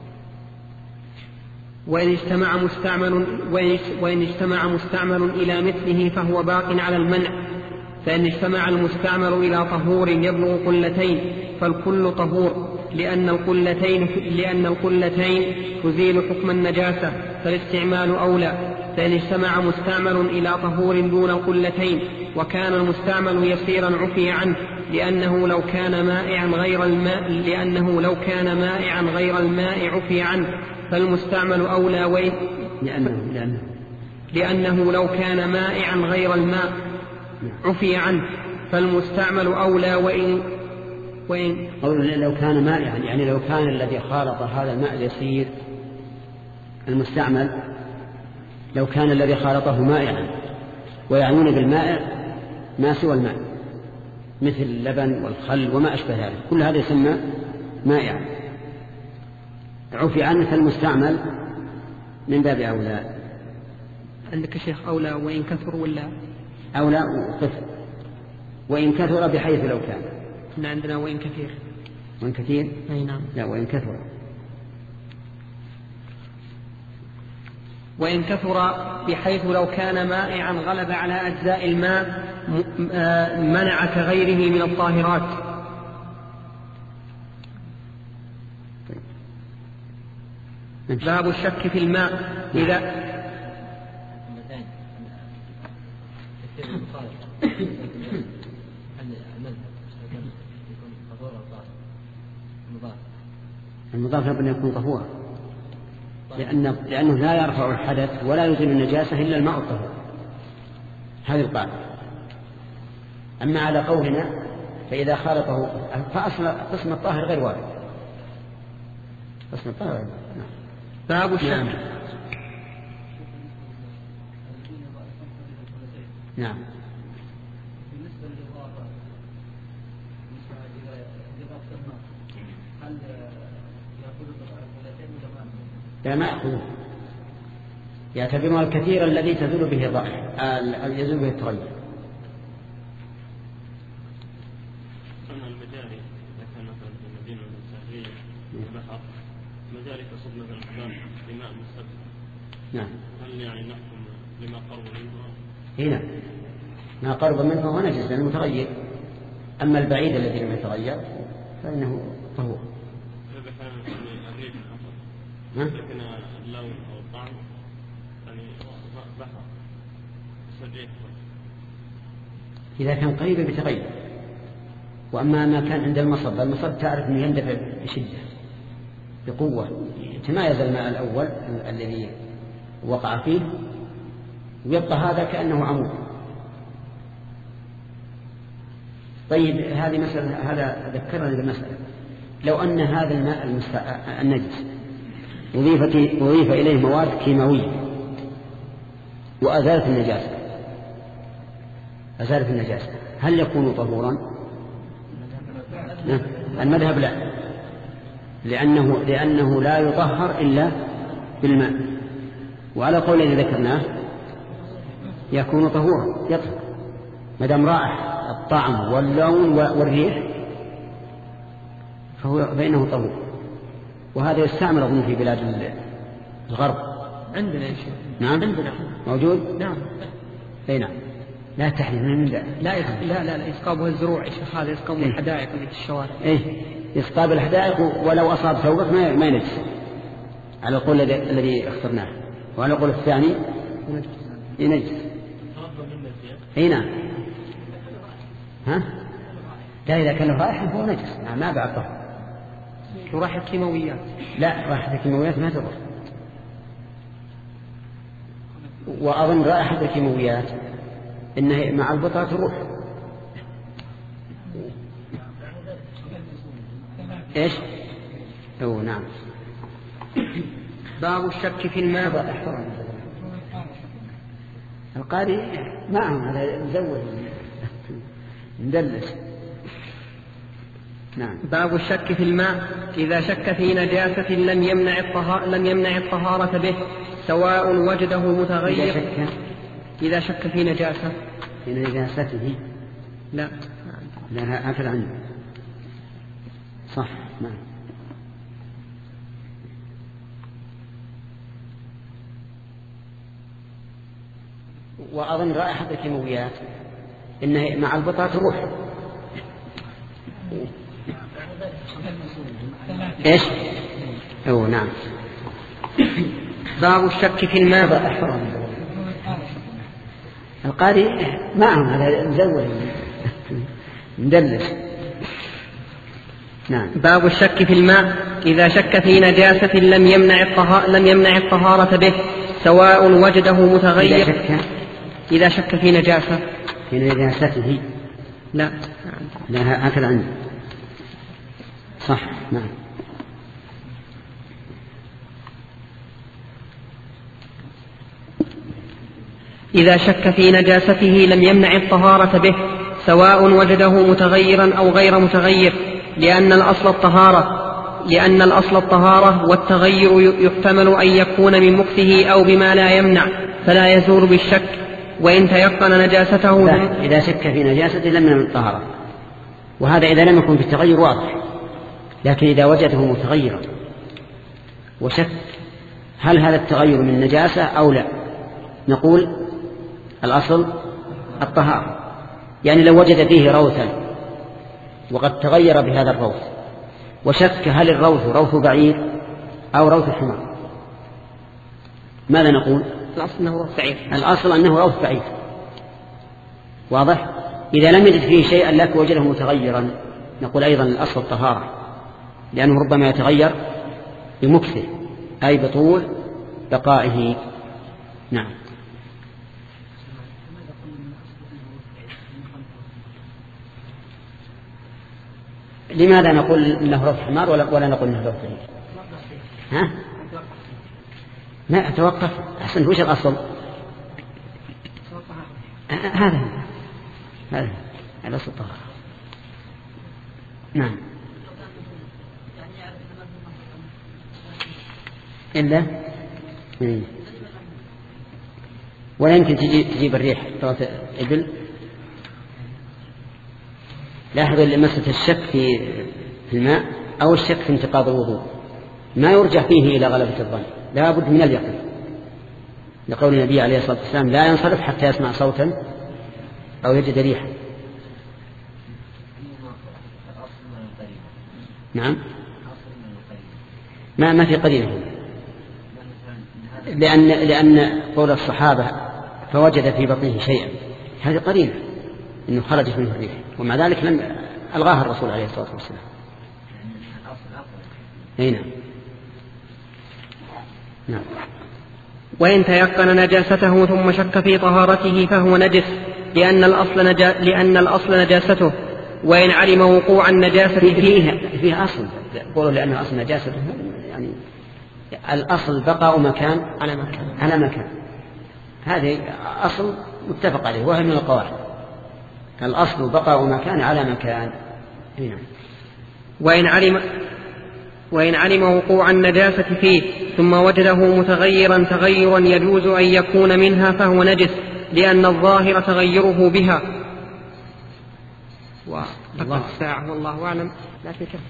وإن اجتمع مستعمل وإن اجتمع مستعمل إلى مثله فهو باق على المنع، فإن اجتمع المستعمل إلى طهور يبلغ قلتين فالكل طهور، لأن القلتين لأن القلتين تزيل حكم النجاسة فالاستعمال أولى. فإن اجتمع مستعمل إلى طهور دون القلتين وكان المستعمل يسيرا عفي عنه، لأنه لو كان مائعا غير الماء لأنه لو كان مائعا غير الماء عفي عنه، فالمستعمل أولى. وإن لأنه, لأنه, لأنه لو كان مائعا غير الماء عفي عنه فالمستعمل أولى. وإن وإن لو كان مائعا يعني لو كان الذي خالط هذا الماء اليسير المستعمل لو كان الذي خالطه مائعا، ويعنون بالمائع ما سوى الماء مثل اللبن والخل وما أشبه ذلك، كل هذا يسمى مائعا، عفي عنه فالمستعمل من باب أولى. عندك شيخ أولى وإن كثر ولا أولى وكثر، وإن كثر بحيث لو كان. إحنا عندنا وإن كثير. وإن كثير؟ أي نعم. لا وإن كثر. وإن كثر بحيث لو كان مائعا غلب على أجزاء الماء منع كغيره من الطاهرات. باب الشك في الماء إذا المضاف لابد أن يكون طهورا، لأن لأنه لا يرفع الحدث ولا يزيل النجاسة إلا الماء الطهور، هذه القاعدة. أما على قولنا فإذا خالطه فأصل قسم الطاهر غير وارد، قسم الطاهر غير وارد. باب الشك. نعم. نعم. بالنسبة للإضافة هل يأخذ القلتين ولا ما؟ لا ما يأخذه، يعتبرون الكثير الذي تزول به الرائحة يزول به التغير. المجاري مثلا مثلا في المدينة الساحلية البحر مجاري تصب مثلا حباب بماء مستقبل. نعم. هل يعني نحكم لما قرب منه؟ هنا ما قرب منه هو نجس لأنه متغير، أما البعيد الذي لم يتغير فإنه طهور. الريح لكن اللون أو الطعم يعني بحر سجيح. إذا كان قريبا بتغير، وأما ما كان عند المصب، المصب تعرف أنه يندفع بشدة بقوة، يتمايز الماء الأول الذي وقع فيه ويبقى هذا كأنه عمود. طيب هذه مسألة، هذا ذكرنا بالمسألة، لو أن هذا الماء المستع... النجس أضيفت أضيف إليه مواد كيماوية وأزالت النجاسة أزالت النجاسة هل يكون طهورا؟ المذهب لا، لأنه لأنه لا يطهر إلا بالماء، وعلى قول الذي ذكرناه يكون طهورا يطهر ما دام رائح الطعم واللون والريح فهو فإنه طهور. وهذا يستعمل أظن في بلاد الغرب. عندنا يا شيخ. نعم عندنا موجود. نعم. أي نعم. لا تحريم من لا لا لا لا, لا يسقابه الزروع يا شيخ، هذا يسقابه الحدائق اللي في الشوارع. إيه يسقاب الحدائق ولو أصاب ثوبك ما ما ينجس على القول الذي اخترناه، وعلى القول الثاني ينجس. أي نعم. ها؟ لا إذا كان رائحة فهو نجس يعني ما بعد طهر. ورائحة كيماويات. لا رائحة الكيماويات ما تضر. وأظن رائحة الكيماويات إنها مع البطرة تروح. إيش؟ أو نعم. باب الشك في الماء. القارئ معهم هذا مزود مدلس. نعم. باب الشك في الماء إذا شك في نجاسة لم يمنع الطهارة لم يمنع الطهارة به سواء وجده متغير. إذا شك إذا شك في نجاسة في نجاسته لا لا هكذا عنده صح. نعم. وأظن رائحة الكيماويات إنها مع البطاطا تروح. إيش؟ أو نعم. باب الشك في الماء. القارئ معهم هذا مزود مدلس. نعم. باب الشك في الماء إذا شك في نجاسة لم يمنع الطهارة لم يمنع الطهارة به سواء وجده متغير. إذا شك إذا شك في نجاسة في نجاسته لا لا هكذا عنده صح. نعم. إذا شك في نجاسته لم يمنع الطهارة به سواء وجده متغيرا أو غير متغير لأن الأصل الطهارة لأن الأصل الطهارة والتغير يحتمل أن يكون من مكثه أو بما لا يمنع فلا يزول بالشك وإن تيقن نجاسته. لا. إذا شك في نجاسته لم يمنع الطهارة وهذا إذا لم يكن في التغير واضح. لكن إذا وجده متغيرا وشك هل هذا التغير من نجاسة أو لا نقول الأصل الطهارة. يعني لو وجد فيه روثا وقد تغير بهذا الروث وشك هل الروث روث بعير أو روث حمار ماذا نقول؟ الأصل أنه روث بعير. الأصل أنه روث بعير. واضح. إذا لم يجد فيه شيئا لكن وجده متغيرا نقول أيضا الأصل الطهارة لأنه ربما يتغير بمكثه أي بطول بقائه. نعم. لماذا نقول إنه روث حمار ولا, ولا نقول إنه روث بعير؟ ها؟ لا أتوقف. أحسن. وش الأصل؟ هذا هذا الأصل الطهارة. نعم. إلا مم. ولا يمكن تجيب الريح روث إبل. لاحظوا لمسة الشك في الماء أو الشك في انتقاض الوضوء ما يرجع فيه إلى غلبة الظن لا بد من اليقين لقول النبي عليه الصلاة والسلام لا ينصرف حتى يسمع صوتا أو يجد ريحا. نعم. ما ما في قرينة لأن لأن قول الصحابة فوجد في بطنه شيئا هذه قرينة إنه خرجت منه الريح ومع ذلك لم ألغاها الرسول عليه الصلاة والسلام. نعم. نعم. وإن تيقن نجاسته ثم شك في طهارته فهو نجس لأن الأصل, نجا لأن الأصل نجاسته. وإن علم وقوع النجاسة فيه فيه أصل قولوا لأن الأصل نجاسته يعني الأصل بقاء مكان على مكان على مكان هذه أصل متفق عليه وهي من القواعد. الأصل بقاء مكان على مكان. هنا. وإن علم وإن علم وقوع النجاسة فيه ثم وجده متغيرا تغيرا يجوز أن يكون منها فهو نجس لأن الظاهر تغيره بها. وقد الساعة والله أعلم. لكن كم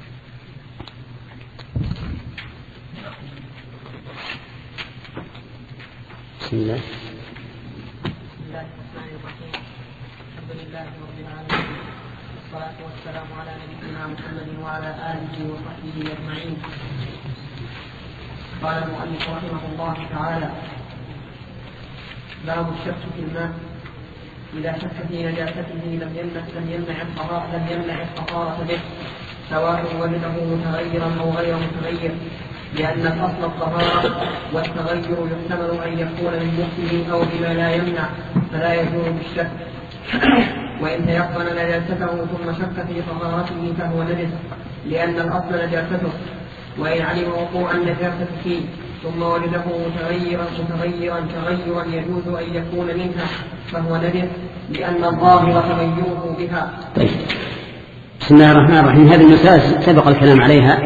بسم الله. بسم الله الرحمن الرحيم. الحمد لله رب العالمين والصلاة والسلام على نبينا محمد وعلى آله وصحبه أجمعين. قال المؤلف رحمه الله تعالى: باب الشك في الماء إذا شك في نجاسته لم يمنع لم يمنع الطهارة لم يمنع الطهارة به سواء وجده متغيرا أو غير متغير لأن الأصل الطهارة والتغير يحتمل أن يكون من مكثه أو بما لا يمنع فلا يزول بالشك. وإن تيقن نجاسته ثم شك في طهارته فهو نجس لأن الأصل نجاسته. وإن علم وقوع النجاسة فيه ثم وجده متغيرا متغيرا تغيرا يجوز أن يكون منها فهو نجس لأن الظاهر تغيره بها. طيب. بسم الله الرحمن الرحيم. هذه المسألة سبق الكلام عليها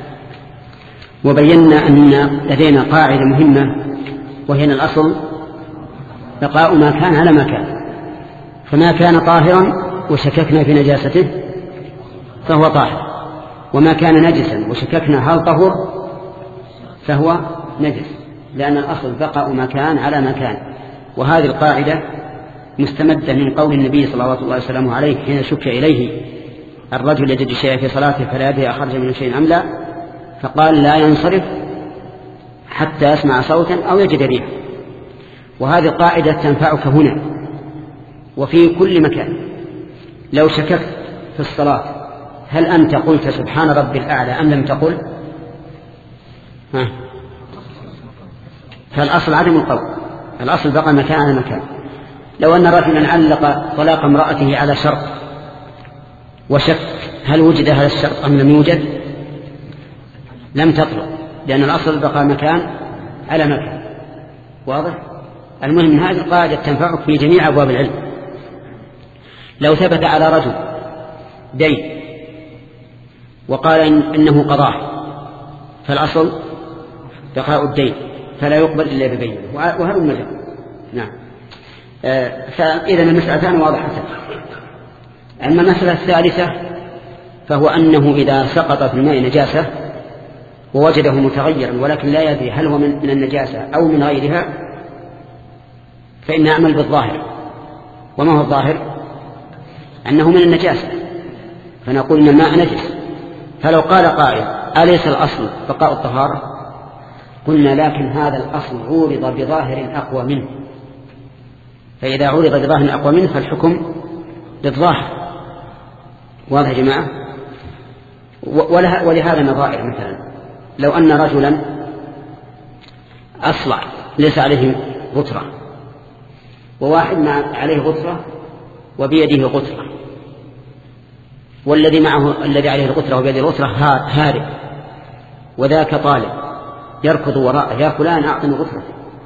وبينا أن لدينا قاعدة مهمة وهي أن الأصل بقاء ما كان على ما كان، فما كان طاهرا وشككنا في نجاسته فهو طاهر، وما كان نجسا وشككنا هل طهر فهو نجس، لأن الأصل بقاء ما كان على ما كان. وهذه القاعدة مستمدة من قول النبي صلى الله عليه وسلم عليه حين شك إليه الرجل يجد شيئا في صلاته فلا يدري أخرج من شيء أم لا، فقال لا ينصرف حتى يسمع صوتا أو يجد ريحا. وهذه القاعدة تنفعك هنا وفي كل مكان. لو شككت في الصلاة هل أنت قلت سبحان ربي الأعلى أم لم تقل؟ ها. فالأصل عدم القول، الأصل بقى مكان على مكان. لو أن رجلا علق طلاق امرأته على شرط وشك هل وجد هذا الشرط أم لم يوجد، لم تطلق، لأن الأصل بقى مكان على مكان. واضح؟ المهم من هذه القاعدة تنفعك في جميع أبواب العلم. لو ثبت على رجل دين وقال إن إنه قضاه فالأصل بقاء الدين فلا يقبل إلا ببينه، وهذا المجال. نعم. آه فإذا المسألتان واضحتان. أما المسألة الثالثة فهو أنه إذا سقط في الماء نجاسة ووجده متغيرا ولكن لا يدري هل هو من النجاسة أو من غيرها فإن نعمل بالظاهر. وما هو الظاهر؟ أنه من النجاسة، فنقول إن الماء نجس. فلو قال قائل أليس الأصل بقاء الطهارة؟ قلنا لكن هذا الأصل عورض بظاهر أقوى منه، فإذا عورض بظاهر أقوى منه فالحكم للظاهر. واضح يا جماعة؟ ولهذا نظائر، مثلا لو أن رجلا أصلع ليس عليه غترة وواحد مع عليه غترة وبيده غترة، والذي معه الذي عليه الغترة وبيده الغترة هارب، وذاك طالب يركض وراءه يا فلان أعطني غترة،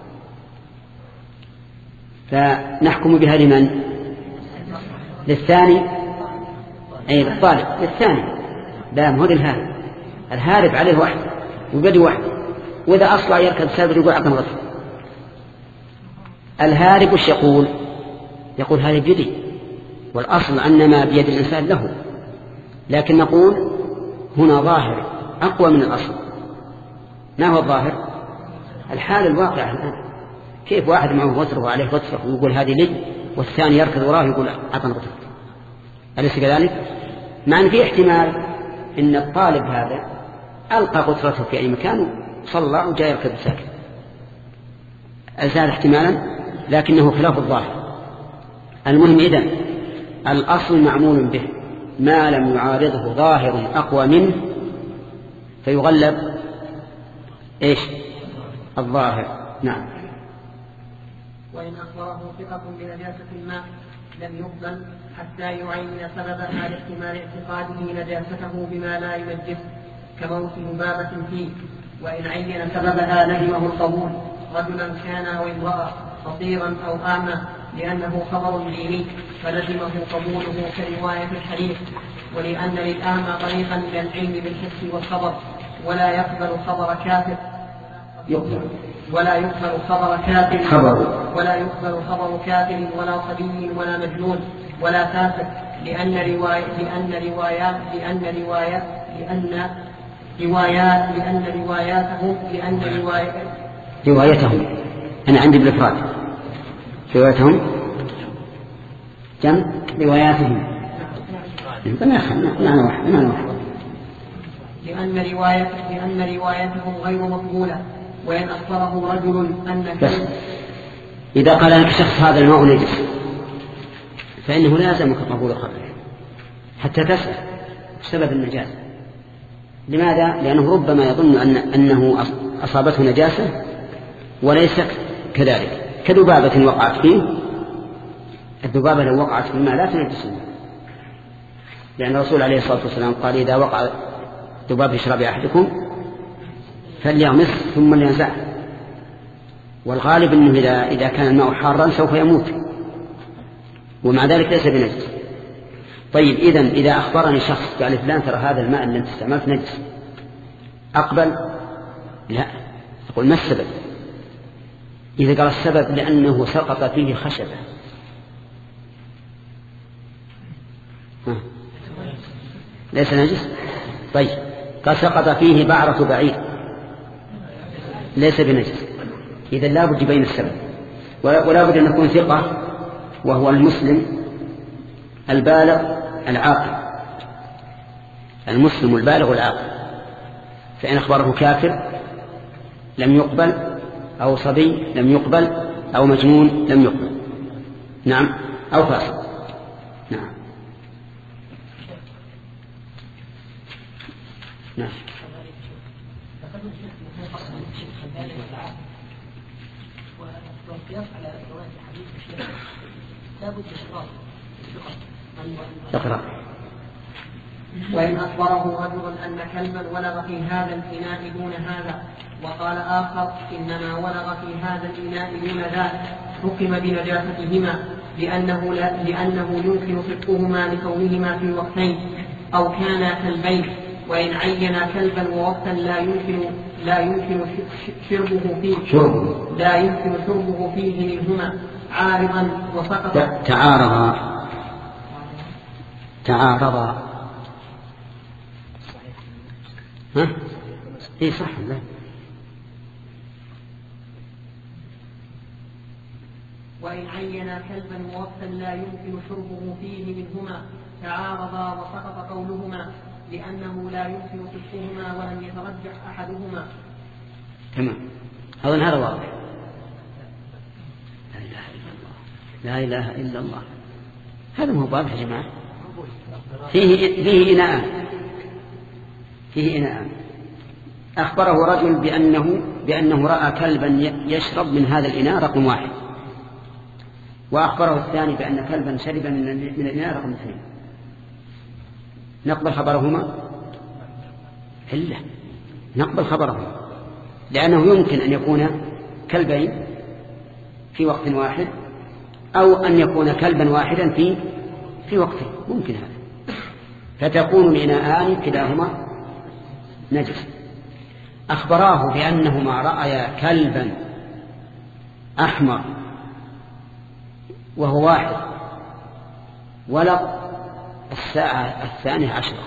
فنحكم بها لمن؟ للثاني، أي الطالب للثاني، لا مهد الهارب. الهارب عليه واحد وبيده واحد، وإذا أصلع يركض سابر يقول أعطني غترة. الهارب وش يقول؟ يقول هذا بيدي، والأصل أن ما بيد الإنسان له، لكن نقول هنا ظاهر أقوى من الأصل. ما هو الظاهر؟ الحال الواقع الآن. كيف واحد معه غترة وعليه غترة ويقول هذه لي، والثاني يركض وراه يقول أعطني غترة؟ أليس كذلك؟ مع أن في احتمال إن الطالب هذا ألقى غترته في أي مكان وصلى وجاء يركض ساكن، أزال احتمالا، لكنه خلاف الظاهر. المهم إذن الأصل معمول به ما لم يعارضه ظاهر أقوى منه فيغلب إيش؟ الظاهر. نعم. وإن أخبره ثقة بنجاسة الماء لم يقبل حتى يعين سببها لاحتمال اعتقاده نجاسته بما لا ينجس كموت ذبابة فيه. وإن عين سببها لزمه القبول رجلا كان أو امرأة قصيرا أو أعمى لأنه خبر ديني فلزمه قبوله كرواية الحديث. ولأن للأعمى طريقا إلى العلم بالحس والخبر ولا يقبل خبر كافر يقبل ولا يقبل خبر كافر خبر ولا يقبل خبر كافر ولا صبي ولا مجنون ولا فاسق لأن رواية لأن روايات لأن روايات لأن روايات لأن رواياته لأن روايات روايتهم. أنا عندي بالإفراد روايتهم جمع رواياتهم معنى واحد معنى واحد لأن رواية لأن روايتهم غير مقبولة. وإن أخبره رجل أن بس إذا قال لك شخص هذا الماء نجس فإنه لازمك قبول خبره حتى تسأل سبب النجاسة. لماذا؟ لأنه ربما يظن أن أنه أصابته نجاسة وليس كذلك، كذبابة وقعت فيه. الذبابة لو وقعت في الماء لا تنجس الماء، لأن الرسول عليه الصلاة والسلام قال إذا وقع ذباب في شراب أحدكم فليغمس ثم لينزعه، والغالب أنه إذا, إذا كان الماء حارا سوف يموت، ومع ذلك ليس بنجس. طيب إذن إذا أخبرني شخص قال فلان ترى هذا الماء اللي أنت استعملت نجس، أقبل؟ لا، أقول ما السبب؟ إذا قال السبب لأنه سقط فيه خشبة، ليس نجس. طيب قال سقط فيه بعرة بعير، ليس بنجس. إذا لا بد بين السبب، ولا بد أن يكون ثقة، وهو المسلم البالغ العاقل، المسلم البالغ العاقل. فإن أخبره كافر لم يقبل، أو صبي لم يقبل، أو مجنون لم يقبل، نعم، أو فاسق، نعم نعم. والقياس على رواية الحديث الشيخ لابد إشراف اقرأ. وإن أخبره رجل أن كلبا ولغ في هذا الإناء دون هذا، وقال آخر إنما ولغ في هذا الإناء دون ذاك، حكم بنجاستهما لأنه, لا لأنه يمكن صدقهما لكونهما في وقتين أو كانا كلبين. وإن عين كلبا ووقتا لا يمكن لا يمكن شربه فيه لا يمكن شربه فيه منهما عارضا وسقط تعارضا تعارضا ها؟ إيه صح. لا وإن عين كلبا ووقتا لا يمكن شربه فيه منهما تعارضا وسقط قولهما لأنه لا يمكن صدقهما ولم يترجح أحدهما. تمام، أظن هذا واضح. لا إله إلا الله، لا إله إلا الله. هذا مو واضح يا جماعة. فيه فيه إناء فيه إناء أخبره رجل بأنه بأنه رأى كلبا يشرب من هذا الإناء رقم واحد، وأخبره الثاني بأن كلبا شرب من الإناء رقم اثنين. نقبل خبرهما؟ إلا نقبل خبرهما، لأنه يمكن أن يكون كلبين في وقت واحد، أو أن يكون كلبا واحدا في في وقته، ممكن هذا، فتكون الإناءان كلاهما نجس. أخبراه بأنهما رأيا كلبا أحمر وهو واحد ولغ الساعة الثانية عشرة،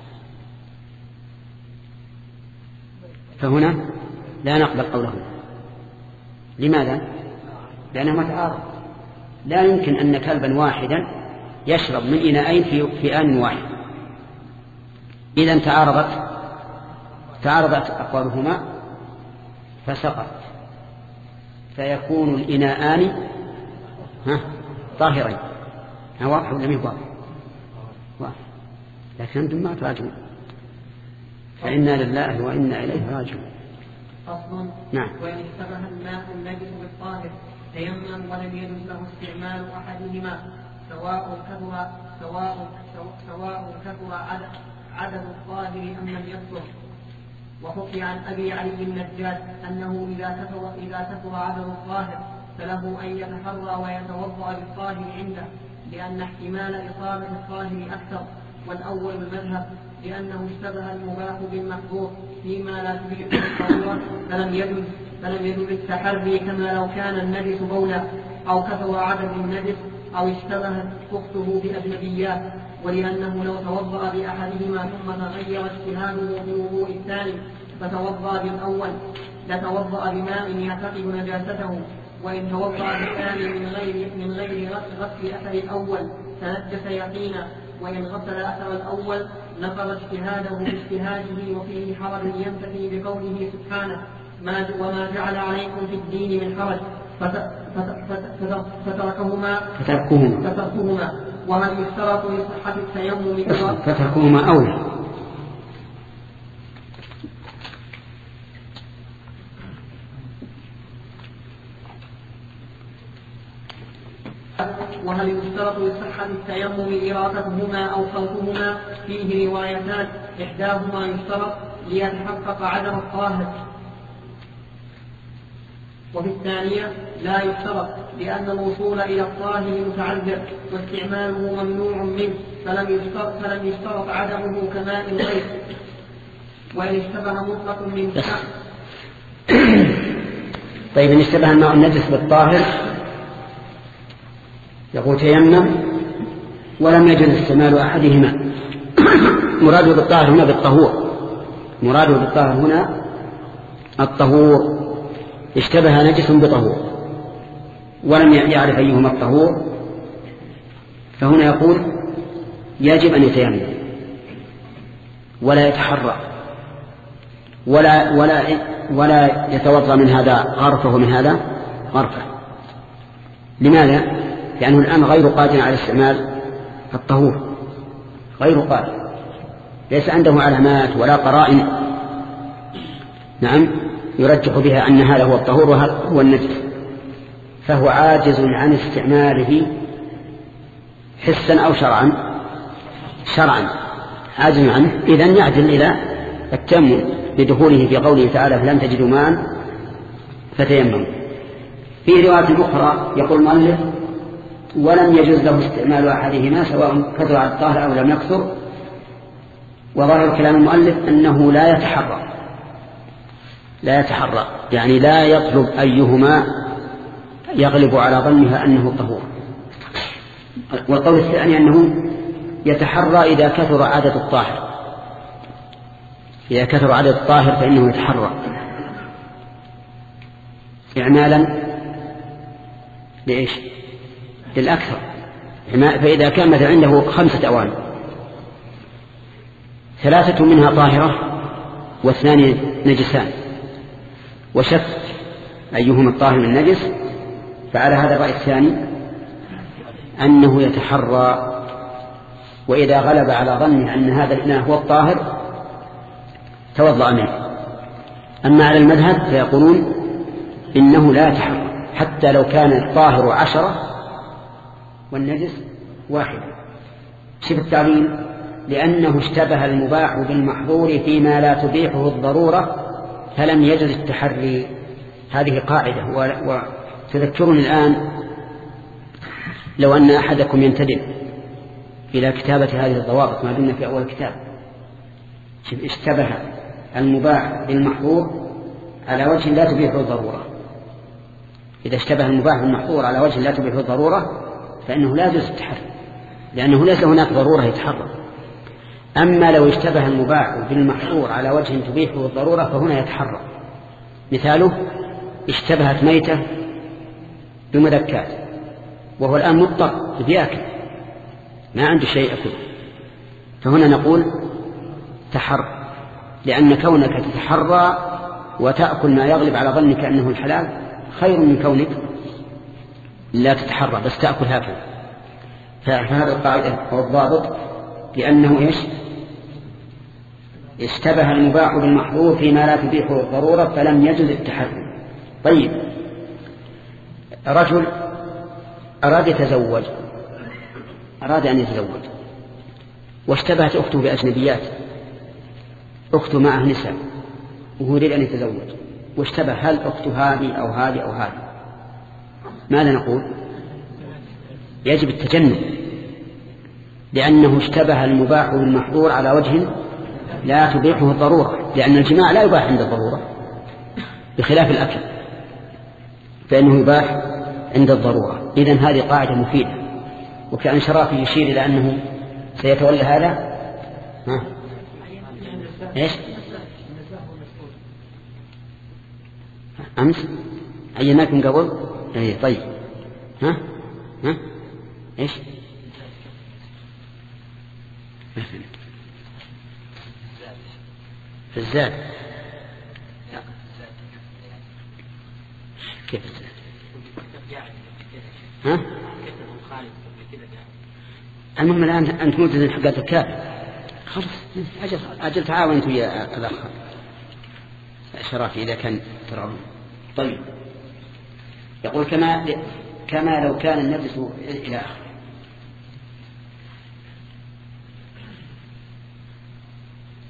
فهنا لا نقبل قوله. لماذا؟ لأنه متعارض. لا يمكن أن كلبا واحدا يشرب من إناءين في, في آن واحد. إذن تعارضت تعارضت أقوالهما فسقط، فيكون الإناءان طاهرين. واضح ولا مش واضح؟ واضح، لكن أنتم ما تراجعون. فإنا لله وإنا إليه راجعون. فصل. نعم. وإن اشتبه الماء النجس بالطاهر تيمم ولم يجوز له استعمال أحدهما سواء كثر سواء سواء كثر عدد عدد الطاهر أم لم يكثر. وحكي عن أبي علي النجاد أنه إذا كثر إذا كثر عدد الطاهر فله أن يتحرى ويتوضأ بالطاهر عنده، لأن احتمال إصابة الطاهر أكثر، والأول المذهب لأنه اشتبه المباح بالمحظور فيما لا تبيحه الضرورة فلم يجوز فلم يجوز التحري، كما لو كان النجس بولا أو كثر عدد النجس أو اشتبهت أخته بأجنبيات، ولأنه لو توضأ بأحدهما ثم تغير اجتهاده بوضوء الثاني فتوضأ بالأول لتوضأ بماء يعتقد نجاسته، وإن توضأ بالثاني من غير من غير غسل أثر الأول تنجس يقينا، وإن غسل أثر الأول نقض اجتهاده باجتهاده، وفيه حرج ينتفي بقوله سبحانه ما وما جعل عليكم في الدين من حرج فتركهما فتركهما وهل يشترط لصحة التيمم فتركهما أولى. وهل يشترط لصحة التيمم إراقتهما أو خوفهما؟ فيه روايتان، إحداهما يشترط ليتحقق عدم الطاهر وفي الثانية لا يشترط لأن الوصول إلى الطاهر متعذر واستعماله ممنوع منه فلم يشترط, فلم يشترط عدمه كماء الغيث وإن اشتبه مطلق من ماء. طيب إن اشتبه الماء النجس بالطاهر يقول تيمم ولم يجوز استعمال أحدهما. مراده بالطاهر هنا بالطهور، مراده بالطاهر هنا الطهور. اشتبه نجس بطهور ولم يعرف أيهما الطهور، فهنا يقول يجب أن يتيمم ولا يتحرى ولا, ولا, ولا يتوضأ من هذا غرفة ومن هذا غرفة. لماذا؟ لأنه الآن غير قادر على استعمال الطهور، غير قادر، ليس عنده علامات ولا قرائن نعم يرجح بها أن هذا هو الطهور وهذا هو النجس، فهو عاجز عن استعماله حسا أو شرعا. شرعا عاجز عنه، إذن يعدل إلى التيمم بدخوله في قوله تعالى فلم تجدوا ماء فتيمموا. في رواية أخرى يقول المؤلف ولم يجوز له استعمال أحدهما سواء كثر على الطاهر أو لم يكثر. وظاهر كلام المؤلف أنه لا يتحرى لا يتحرى يعني لا يطلب أيهما يغلب على ظنها أنه طهور. والقول الثاني أنه يتحرى إذا كثر عدد الطاهر، إذا كثر عدد الطاهر فإنه يتحرى إعمالا لإيش؟ للأكثر. فإذا كان مثلا عنده خمسة أواني ثلاثة منها طاهرة واثنان نجسان وشك أيهما الطاهر من النجس، فعلى هذا الرأي الثاني أنه يتحرى، وإذا غلب على ظنه أن هذا الإناء هو الطاهر توضأ منه. أما على المذهب فيقولون إنه لا يتحرى حتى لو كان الطاهر عشرة والنجس واحد. شوف التعليل، لأنه اشتبه المباح بالمحظور فيما لا تبيحه الضرورة فلم يجوز التحري. هذه قاعدة. وتذكرون الآن لو أن أحدكم ينتدب إلى كتابة هذه الضوابط ما دمنا في أول كتاب. اشتبه المباح بالمحظور على وجه لا تبيحه الضرورة. إذا اشتبه المباح بالمحظور على وجه لا تبيحه الضرورة فإنه لا يجوز التحري، لأنه ليس هناك ضرورة يتحرى. أما لو اشتبه المباح بالمحظور على وجه تبيحه الضرورة فهنا يتحرى. مثاله اشتبهت ميتة بمذكات وهو الآن مضطر بيأكل ما عنده شيء أكل، فهنا نقول تحر، لأن كونك تتحرى وتأكل ما يغلب على ظنك أنه الحلال خير من كونك لا تتحرى بس تأكل هكذا. فهذا القاعدة والضابط لأنه إيش؟ اشتبه المباح بالمحظور فيما لا تبيحه الضرورة فلم يجوز التحري. طيب رجل أراد يتزوج أراد أن يتزوج واشتبهت أخته بأجنبيات، أخته معه نساء وهو يريد أن يتزوج واشتبه هل أخته هذه أو هذه أو هذه، ماذا نقول؟ يجب التجنب، لأنه اشتبه المباح بالمحظور على وجه لا تبيحه الضرورة، لأن الجماع لا يباح عند الضرورة بخلاف الأكل فإنه يباح عند الضرورة. إذن هذه قاعدة مفيدة. وكأن شرافي يشير إلى أنه سيتولى هذا ها؟ إيش؟ أمس عيناكم قبل إيه طيب ها ها إيش في الزاد كيف الزاد ها المهم الآن أنت ملتزم حقات الكافر خلاص أجل أجل تعاون أنت ويا الأخ شرافي إذا كان ترعون. طيب يقول كما كما لو كان النجس إلى آخره.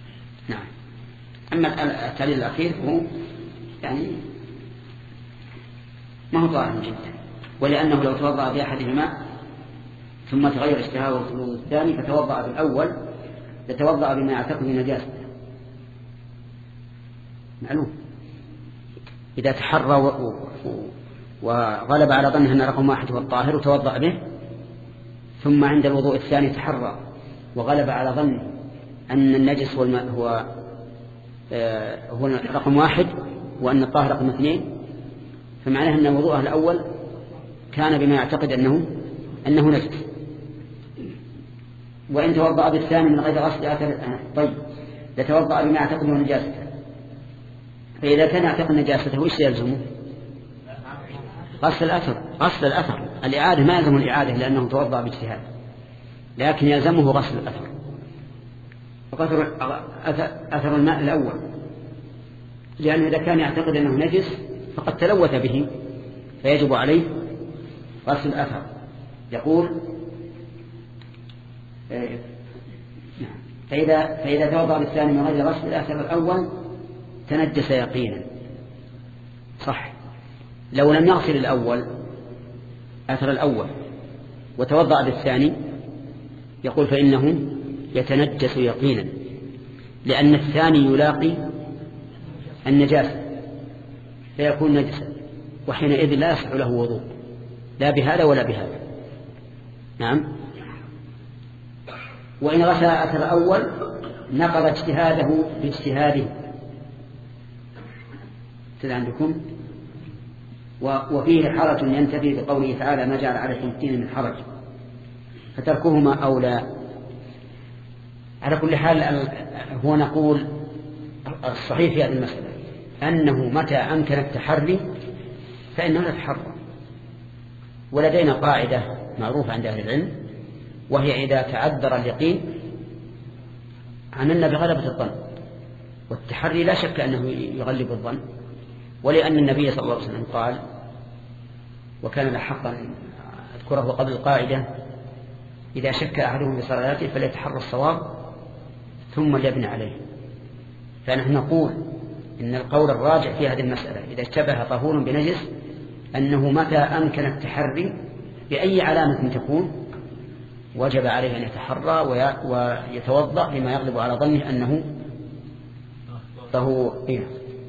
نعم. أما التعليل الأخير هو يعني ما هو طاهر جدا، ولأنه لو توضأ بأحدهما ثم تغير اشتهاءه في الوضوء الثاني فتوضأ بالأول يتوضأ بما يعتقد نجاسة. معلوم إذا تحرى و... وغلب على ظنه أن رقم واحد هو الطاهر وتوضأ به، ثم عند الوضوء الثاني تحرى وغلب على ظنه أن النجس هو, الم... هو... آه... هو رقم واحد وأن الطاهر رقم اثنين، فمعناه أن وضوءه الأول كان بما يعتقد أنه أنه نجس. وإن توضأ بالثاني من غير غسل أثر طيب يتوضأ بما يعتقد أنه نجاسته، فإذا كان يعتقد نجاسته وش يلزمه؟ غسل الأثر. غسل الأثر الإعادة ما يلزم الإعادة لأنه توضأ باجتهاد، لكن يلزمه غسل الأثر. وقدر أثر الماء الأول، لأنه إذا كان يعتقد أنه نجس فقد تلوث به فيجب عليه غسل الأثر. يقول فإذا, فإذا توضأ بالثاني من غير غسل الأثر الأول تنجس يقينا. صح. لو لم يغسل الأول أثر الأول وتوضأ بالثاني يقول فإنه يتنجس يقينا، لأن الثاني يلاقي النجاسة فيكون نجسا، وحينئذ لا يصح له وضوء لا بهذا ولا بهذا. نعم. وإن غسل أثر الأول نقض اجتهاده باجتهاده. كذا عندكم. وفيه حرج ينتفي بقوله تعالى ما جعل عليكم الدين من حرج، فتركهما أولى. على كل حال هو نقول الصحيح في هذه المسألة أنه متى أمكن التحري فإنه يتحرى. ولدينا قاعدة معروفة عند أهل العلم، وهي إذا تعذر اليقين عملنا بغلبة الظن، والتحري لا شك أنه يغلب الظن، ولأن النبي صلى الله عليه وسلم قال وكان لحقا أذكره قبل القاعدة إذا شك أحدهم بصلاته فليتحرى الصواب ثم ليبني عليه. فنحن نقول إن القول الراجع في هذه المسألة إذا اشتبه طهور بنجس أنه متى أمكن التحري بأي علامة تكون وجب عليه أن يتحرى ويتوضأ بما يغلب على ظنه أنه طهور. إيه؟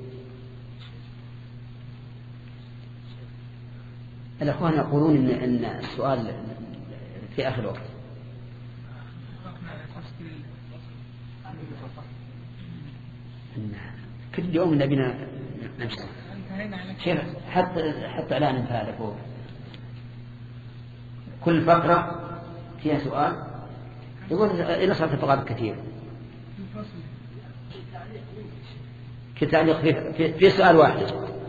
الأخوان يقولون إن, إن السؤال في آخر الوقت. كل يوم نبينا نمشي حتى حتى الآن انتهى فوق. كل فقرة فيها سؤال يقول إلى صارت فقرات كثير. كل تعليق في, في, في سؤال واحد.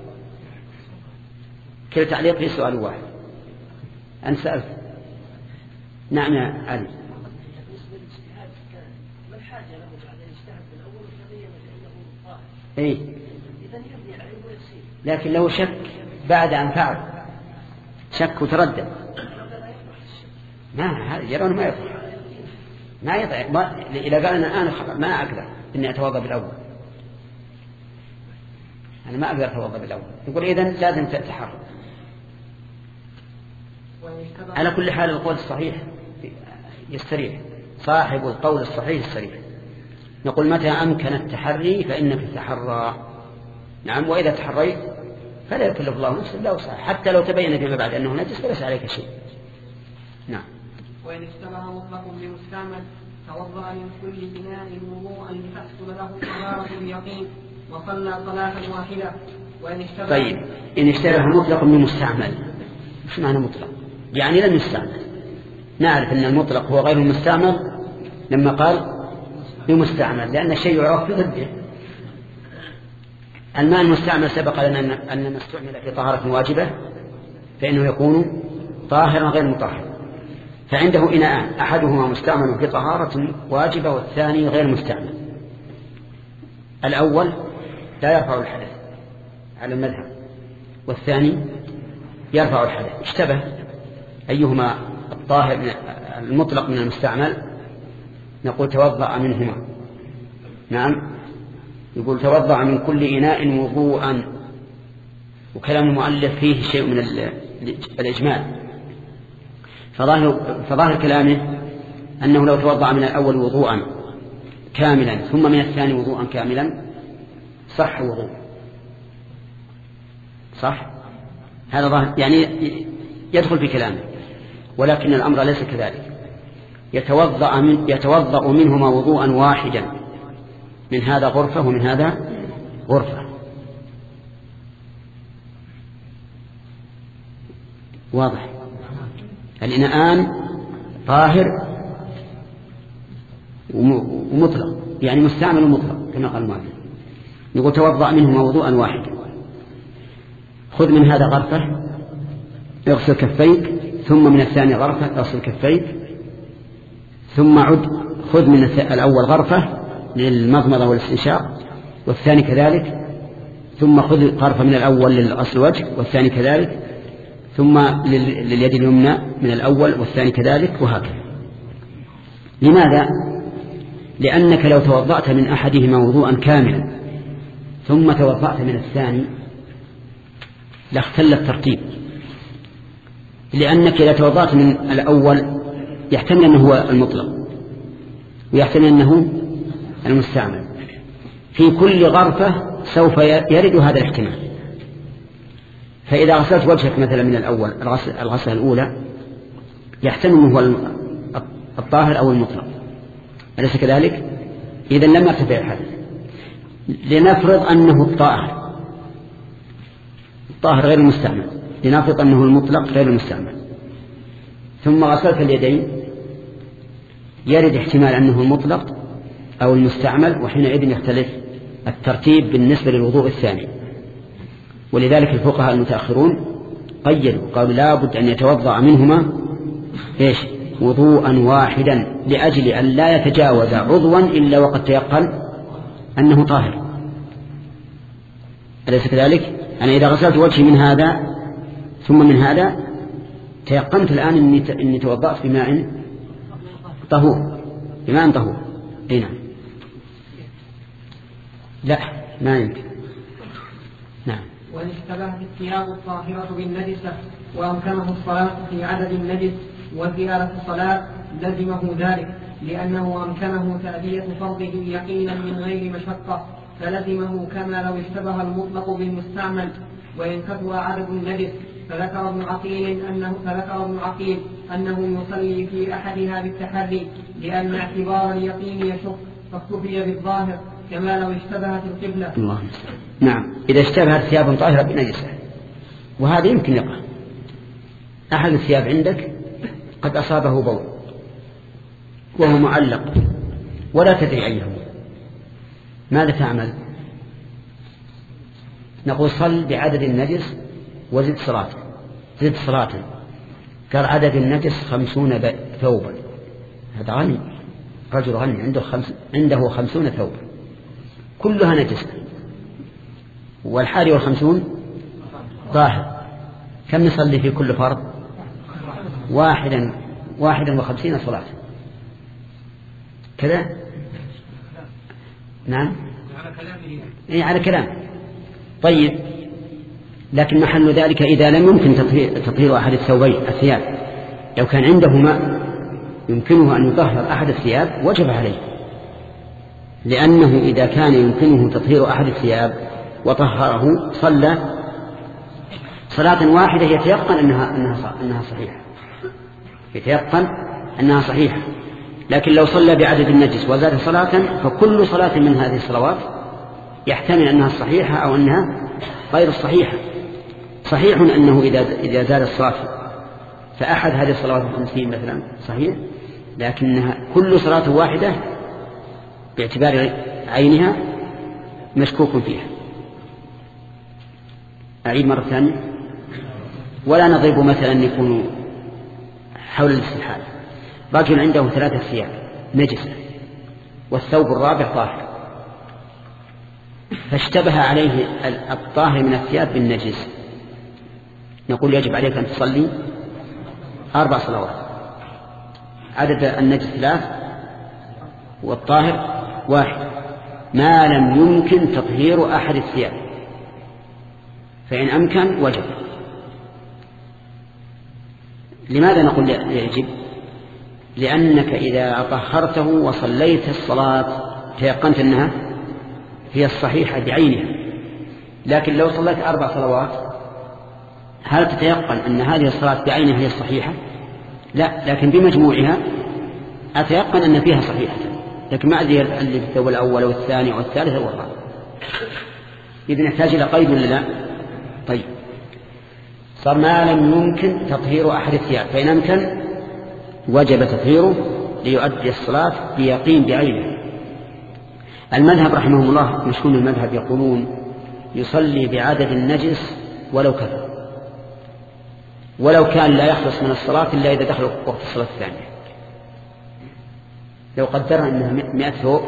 كل تعليق في سؤال واحد. أنت سألت. نعم يا علي. إيه؟ لكن لو شك بعد أن فعل شك وتردد ما يرون ما يضع ما يضع ما إذا قال أنا أنا ما أقدر إني أتوضأ بالأول، أنا ما أقدر أتوضأ بالأول، يقول إذن لازم تتحرك. على كل حال القول الصحيح يستريح، صاحب القول الصحيح يستريح. نقول متى أمكن التحري فإنك تحرى. نعم. وإذا تحريت فلا يكلف الله نفسا إلا وسعها، حتى لو تبين فيما بعد أنه نجس فليس عليك شيء. نعم. وإن اشتبه مطلق بمستعمل توضأ من كل إناء وضوءا لتحصل له طهارة اليقين وصلى صلاة واحدة. وإن اشتبه طيب إن اشتبه مطلق بمستعمل مش معنى مطلق؟ يعني لم يستعمل. نعرف أن المطلق هو غير المستعمل لما قال بمستعمل، لأن الشيء يعرف بضده. الماء المستعمل سبق لنا أن استعمل في طهارة واجبة فإنه يكون طاهرا غير مطهر. فعنده إناءان أحدهما مستعمل في طهارة واجبة والثاني غير مستعمل. الأول لا يرفع الحدث على المذهب، والثاني يرفع الحدث. اشتبه أيهما الطاهر المطلق من المستعمل، نقول توضأ منهما. نعم. يقول توضأ من كل إناء وضوءا وكلام المؤلف فيه شيء من الإجمال، فظاهر, فظاهر كلامه أنه لو توضأ من الأول وضوءا كاملا ثم من الثاني وضوءا كاملا صح وضوء، صح، هذا ظاهر يعني يدخل في كلامه، ولكن الأمر ليس كذلك. يتوضأ, من يتوضأ منهما وضوءا واحدا، من هذا غرفة ومن هذا غرفة، واضح. الإناءان طاهر ومطلق، يعني مستعمل ومطلق كما قال المؤلف. يقول توضأ منهما وضوءا واحدا، خذ من هذا غرفة اغسل كفيك، ثم من الثاني غرفة اغسل كفيك، ثم عد خذ من الأول غرفة للمضمضة والاستنشاق والثاني كذلك، ثم خذ غرفة من الأول للغسل الوجه والثاني كذلك، ثم لليد اليمنى من الأول والثاني كذلك، وهكذا. لماذا؟ لأنك لو توضأت من أحدهما وضوءا كاملا ثم توضأت من الثاني لاختل الترتيب، لأنك إذا توضأت من الأول يحتمل أنه هو المطلق ويحتمل أنه المستعمل، في كل غرفة سوف يرد هذا الاحتمال. فإذا غسلت وجهك مثلا من الأول الغسلة الأولى يحتمل أنه هو الطاهر أو المطلق، أليس كذلك؟ إذن لم يرتفع الحدث. لنفرض أنه الطاهر الطاهر غير المستعمل، لنفرض أنه المطلق غير المستعمل، ثم غسلت اليدين يرد احتمال أنه المطلق أو المستعمل، وحينئذ يختلف الترتيب بالنسبة للوضوء الثاني. ولذلك الفقهاء المتأخرون قيدوا، قالوا لا بد أن يتوضأ منهما إيش؟ وضوءا واحدا، لأجل أن لا يتجاوز عضوا إلا وقد تيقن أنه طاهر، أليس كذلك؟ أنا إذا غسلت وجهي من هذا ثم من هذا تيقنت الآن أني, إني توضأت بماء طهور، بماء طهور. أي نعم، لا ما يمكن. نعم. وإن اشتبهت الثياب الطاهرة بالنجسة وأمكنه الصلاة في عدد النجس وزيارة الصلاة لزمه ذلك، لأنه أمكنه تأدية فرضه يقينا من غير مشقة، فلزمه كما لو اشتبه المطلق بالمستعمل. وإن كثر عدد النجس فذكر ابن عقيل أنه فذكر ابن عقيل أنه يصلي في أحدها بالتحري، لأن اعتبار اليقين يشق، فاكتفي بالظاهر كما لو اشتبهت القبلة. الله. نعم، إذا اشتبهت ثياب طاهرة بنجسة، وهذا يمكن يقع. أحد الثياب عندك قد أصابه بول وهو معلق ولا تدري أيه، ماذا تعمل؟ نقول صل بعدد النجس وزد صلاة، زد صلاة. قال عدد النجس خمسون ثوبا، هذا غني، رجل غني عنده, خمس عنده خمسون ثوبا كلها نجسة، والحادي والخمسون ظاهر، كم نصلي في كل فرض؟ واحدا واحدا وخمسين صلاة كذا. نعم، إيه على كلام. طيب، لكن محل ذلك إذا لم يمكن تطهير أحد الثوبين الثياب، لو كان عنده ماء يمكنه أن يطهر أحد الثياب وجب عليه، لأنه إذا كان يمكنه تطهير أحد الثياب وطهره صلى صلاة واحدة يتيقن أنها, أنها, أنها صحيحة، يتيقن أنها صحيحة. لكن لو صلى بعدد النجس وزاد صلاة فكل صلاة من هذه الصلوات يحتمل أنها الصحيحة أو أنها غير الصحيحة. صحيح أنه إذا إذا زاد الصلاة فأحد هذه الصلوات الخمسين مثلا صحيح، لكنها كل صلاة واحدة باعتبار عينها مشكوك فيها. أعيد مرة ثانية. ولا نضرب مثلا يكون حول الاستحالة، رجل عنده ثلاثة ثياب نجسة والثوب الرابع طاهر، فاشتبه عليه الطاهر من الثياب بالنجس، نقول يجب عليك أن تصلي أربع صلوات، عدد النجس ثلاث والطاهر واحد، ما لم يمكن تطهير أحد الثياب. فإن أمكن وجب. لماذا نقول يجب؟ لأنك إذا طهرته وصليت الصلاة تيقنت أنها هي الصحيحة بعينها. لكن لو صليت أربع صلوات هل تتيقن أن هذه الصلاة بعينها هي الصحيحة؟ لا، لكن بمجموعها أتيقن أن فيها صحيحة، لكن ما أدري اللي في الثوب الأول والثاني والثالث والرابع. إذن يحتاج إلى قيد ولا لا؟ طيب، صار ما لم يمكن تطهير أحد الثياب، فإن أمكن وجب تطهيره ليؤدي الصلاة بيقين بعينه. المذهب رحمه الله مشكون المذهب يقولون يصلي بعدد النجس ولو كثر، ولو كان لا يخلص من الصلاة إلا إذا دخل وقت الصلاة الثانية. لو قدرنا أنها مئة ثوب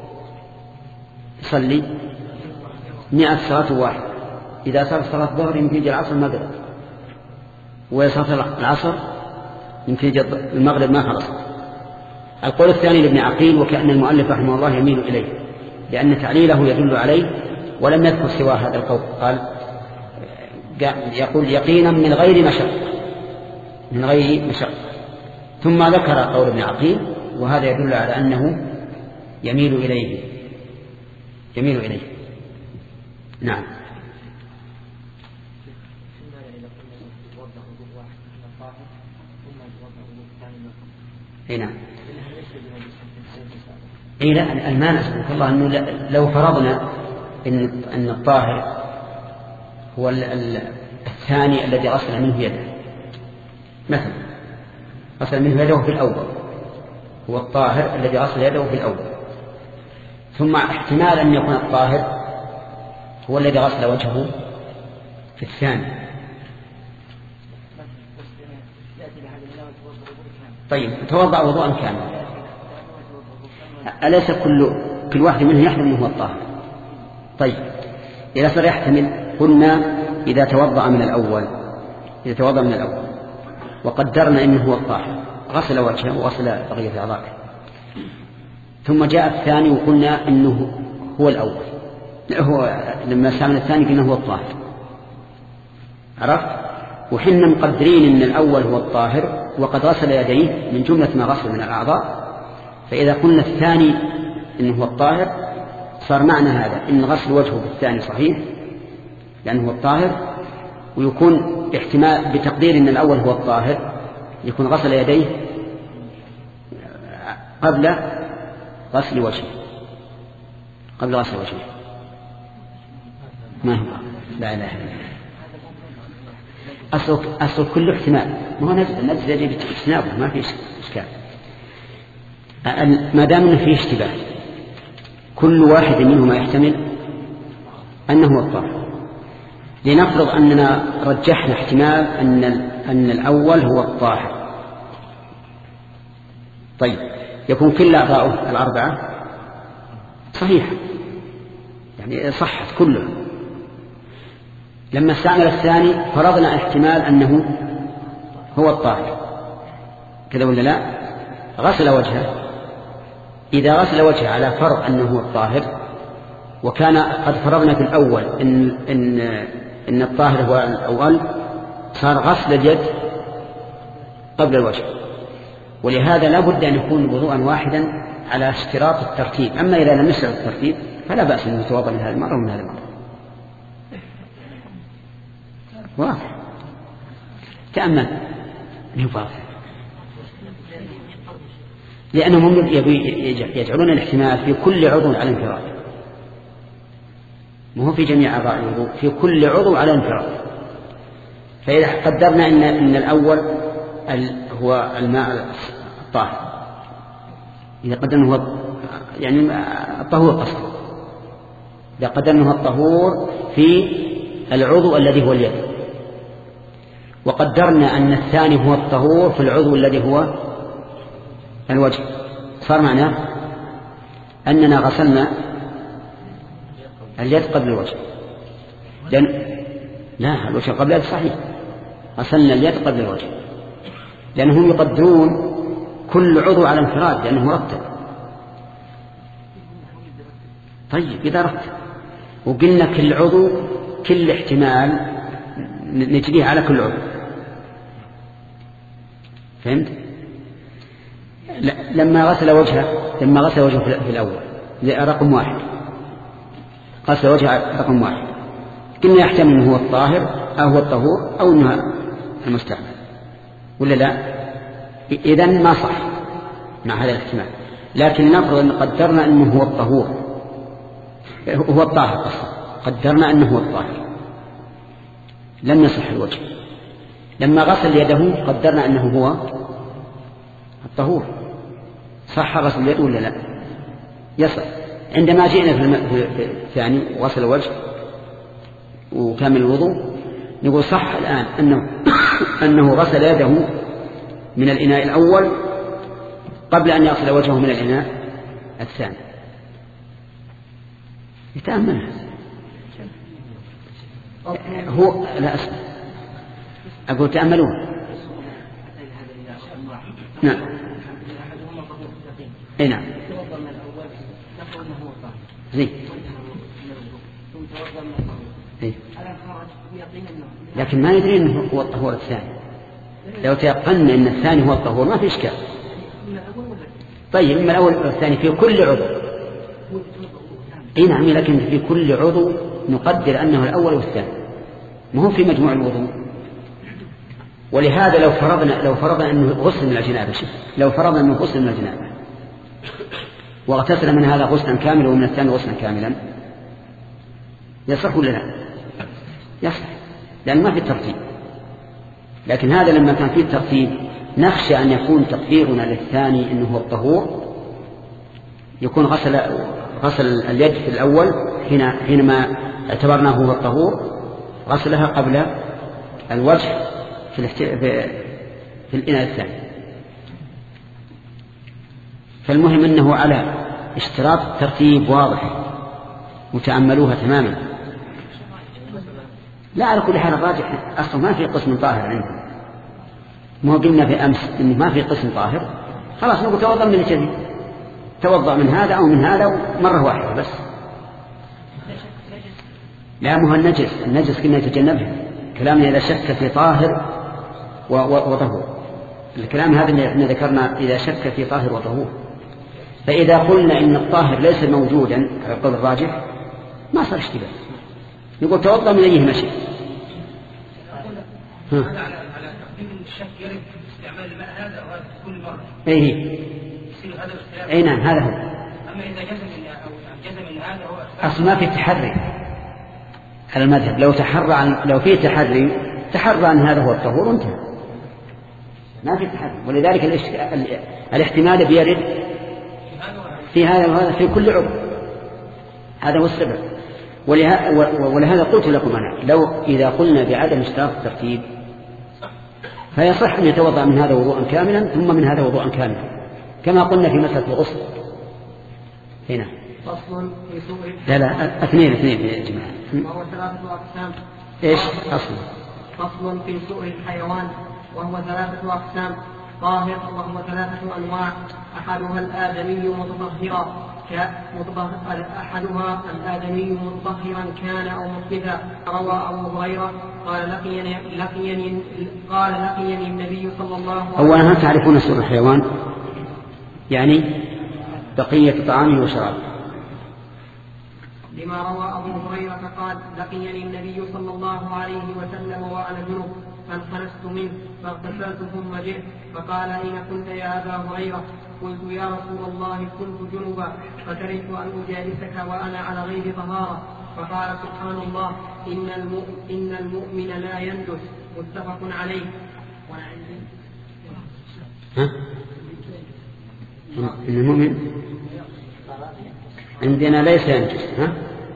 يصلي مئة صلاة واحد، إذا صار صلاة ظهر يمكن يجي العصر المغرب، وصلاة العصر يمكن يجي المغرب ما خلص. القول الثاني لابن عقيل، وكأن المؤلف رحمه الله يميل إليه لأن تعليله يدل عليه، ولم يذكر سوى هذا القول. قال يقول يقينا من غير مشقة، من غير مشقة. ثم ذكر قول ابن عقيل، وهذا يدل على أنه يميل إليه، يميل إليه. نعم. اي نعم. اي لا، المانع سبحانه الله انه لو فرضنا ان ان الطاهر هو الثاني الذي غسل منه يده، مثلا غسل منه يده في الاول، هو الطاهر الذي غسل يده في الاول، ثم احتمال ان يكون الطاهر هو الذي غسل وجهه في الثاني. طيب، توضأ وضوءا كاملا، أليس كل كل واحد منه يحتمل أنه هو الطاهر؟ طيب، إذا صار يحتمل، قلنا إذا توضأ من الأول، إذا توضأ من الأول وقدرنا أنه هو الطاهر، غسل وجهه وغسل بقية أعضائه، ثم جاء الثاني وقلنا أنه هو الأول، هو لما سامن الثاني قلنا هو الطاهر، عرفت؟ وحنا مقدرين أن الأول هو الطاهر وقد غسل يديه من جملة ما غسل من الأعضاء، فإذا قلنا الثاني إنه هو الطاهر صار معنى هذا إن غسل وجهه بالثاني صحيح لأنه هو الطاهر، ويكون احتمال بتقدير إن الأول هو الطاهر يكون غسل يديه قبل غسل وجهه، قبل غسل وجهه. ما هو لا إله إلا الله. أصل أصل كل احتمال، ما هو نزل نزل يجب اجتنابه، ما في إشكال. ما دام أنه فيه اشتباه، كل واحد منهما يحتمل أنه هو الطاهر. لنفرض أننا رجحنا احتمال أن أن الأول هو الطاهر، طيب يكون كل أعضاؤه الأربعة صحيحة، يعني صحت كلها. لما استعمل الثاني فرضنا احتمال أنه هو الطاهر، كذا ولا لا؟ غسل وجهه، إذا غسل وجهه على فرض أنه هو الطاهر، وكان قد فرضنا في الأول إن, إن, إن الطاهر هو الأول، صار غسل اليد قبل الوجه، ولهذا لا بد أن يكون وضوءا واحدا على اشتراط الترتيب. أما إذا لم يشترط الترتيب فلا بأس أن يتوضأ من هذه المرة ومن هذه المرة. واضح؟ تأمل واضح، لأنهم يجعلون الاحتمال في كل عضو على انفراد، مو في جميع أعضاء الوضوء، في كل عضو على انفراد. فإذا قدرنا إن, إن الأول هو الماء الطاهر، إذا قدرنا هو يعني الطهور قصد، إذا قدرنا هو الطهور في العضو الذي هو اليد، وقدرنا أن الثاني هو الطهور في العضو الذي هو الوجه، صار معناه أننا غسلنا اليد قبل الوجه، لأن لا، الوجه قبل اليد صحيح، غسلنا اليد قبل الوجه، لأنهم يقدرون كل عضو على انفراد لأنه مرتب. طيب إذا رتب وقلنا كل عضو كل احتمال نجريه على كل عضو. فهمت؟ لما غسل وجهه لما غسل وجهه في الأول رقم واحد، غسل وجهه رقم واحد، قلنا يحتمل أنه هو الطاهر أو هو الطهور أو أنه المستعمل ولا لا؟ إذن ما صح مع هذا الاحتمال. لكن نفرض أن قدرنا أنه هو الطهور هو الطاهر أصلا، قدرنا أنه هو الطاهر لم يصح الوجه. لما غسل يده قدرنا أنه هو الطهور، صح غسل اليد ولا لا؟ يصح. عندما جئنا في الثاني وغسل الوجه وكامل الوضوء نقول صح الآن أنه, أنه غسل يده من الإناء الأول قبل أن يغسل وجهه من الإناء الثاني. يتأمل هو لا أسمع أقول تأملون. نعم اي نعم زين. لكن ما ندري انه هو الطهور الثاني. لو تيقنا ان الثاني هو الطهور ما في اشكال. طيب اما الاول والثاني في كل عضو. اي نعم لكن في كل عضو نقدر انه الاول والثاني، ما هو في مجموع الوضوء. ولهذا لو فرضنا لو فرضنا انه غسل من الجنابه، لو فرضنا انه غسل من الجنابه واغتسل من هذا غسلا كاملا ومن الثاني غسلا كاملا يصح ولا لا؟ يصح لأن ما في ترتيب. لكن هذا لما كان فيه ترتيب نخشى أن يكون تقديرنا للثاني إنه هو الطهور، يكون غسل غسل اليد في الأول حين حينما اعتبرناه هو الطهور غسلها قبل الوجه في في الإناء الثاني. فالمهم أنه على اشتراط الترتيب واضح وتأملوها تماما. لا على كل حال الراجح أصلا ما في قسم طاهر عندنا، ما قلنا في أمس إنه ما في قسم طاهر، خلاص نقول توضأ من الجديد، توضأ من هذا أو من هذا مرة واحدة بس. لا مو النجس، النجس كنا يتجنبها. كلامنا إذا شك في طاهر وطهور، الكلام هذا اللي احنا ذكرنا إذا شك في طاهر وطهور. فإذا قلنا إن الطاهر ليس موجودا على القول الراجح ما صار اشتباه، يقول توضأ من أيه مشي. هذا على على تقديم الشك يرد استعمال الماء هذا وهذا كل مرة. أيه. يصير هذا الاختلاف. أي نعم هذا هو. أما إذا جزم أو جزم إن هذا هو. أصل ما في تحري على المذهب. لو تحرى عن لو في تحري تحرى أن هذا هو الطهور وانتهى. ما في تحري. ولذلك الاحتمال بيرد في هذا وهذا في كل عضو. هذا هو السبب. ولهذا قلت لكم أنا لو إذا قلنا بعدم اشتراط الترتيب فيصح أن يتوضأ من هذا وضوءا كاملا ثم من هذا وضوءا كاملا كما قلنا في مسألة الغسل هنا. فصل في سوء لا لا اثنين اثنين يا جماعة. وهو ثلاثة أقسام. إيش أصل؟ فصل في سوء الحيوان وهو ثلاثة أقسام. طاهر وهو ثلاثة أنواع. أحدها الآدمي متطهرا أحدها الآدمي متطهرا كان أو محدثا. روى أبو هريرة قال لقيني لقيني قال لقيني النبي صلى الله عليه وسلم. أولا هل تعرفون سوء الحيوان؟ يعني بقية طعامه وشرابه. لما روى أبو هريرة قال لقيني النبي صلى الله عليه وسلم وأنا جنب فانخلست منه فاغتسلت ثم جئت فقال أين كنت يا أبا هريرة؟ قلت يا رسول الله كنت جنبا فكرهت أن أجالسك وأنا على غير طهارة. فقال سبحان الله إن, إن المؤمن لا يندس. متفق عليه. ها؟ إن المؤمن عندنا ليس يندس. ها؟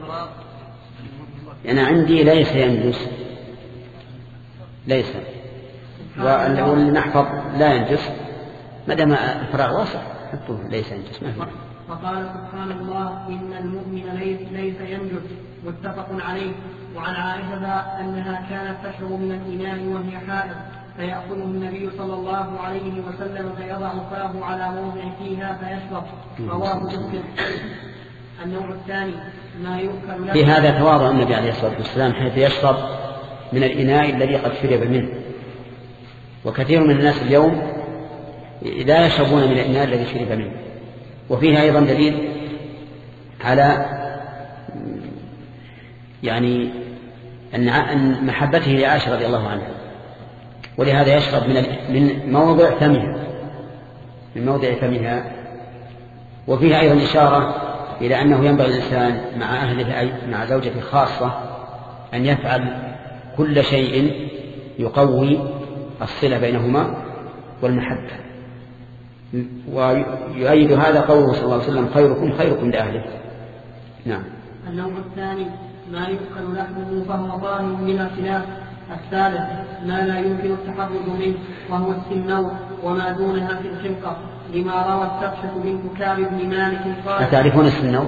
أنا عندي ليس يندس ليس واللي نحفظ لا ينجس ما دام الفراغ واسع حطوه ليس ينجس ما في. فقال سبحان الله إن المؤمن ليس, ليس ينجس. متفق عليه. وعن عائشة أنها كانت تشرب من الإناء وهي حائض فيأخذه النبي صلى الله عليه وسلم فيضع فاه على موضع فيها فيشرب. رواه مسلم. النوع الثاني ما يؤكل له. في هذا تواضع النبي عليه الصلاة والسلام حيث يشرب من الإناء الذي قد شرب منه. وكثير من الناس اليوم لا يشربون من الإناء الذي شرب منه. وفيها أيضا دليل على يعني أن محبته لعائشة رضي الله عنها، ولهذا يشرب من من موضع فمها من موضع فمها. وفيها أيضا إشارة إلى أنه ينبغي الإنسان مع أهله أي مع زوجته خاصة أن يفعل كل شيء يقوي الصلة بينهما والمحبة. ويؤيد هذا قوله صلى الله عليه وسلم خيركم خيركم لأهله. نعم. النوع الثاني ما يؤكل لحمه فهو طاهر بلا خلاف. الثالث ما لا يمكن التحرز منه وهو السنور وما دونها في الخلقة، لما روى السبحة بنت كعب بن مالك قال أتعرفون السنور؟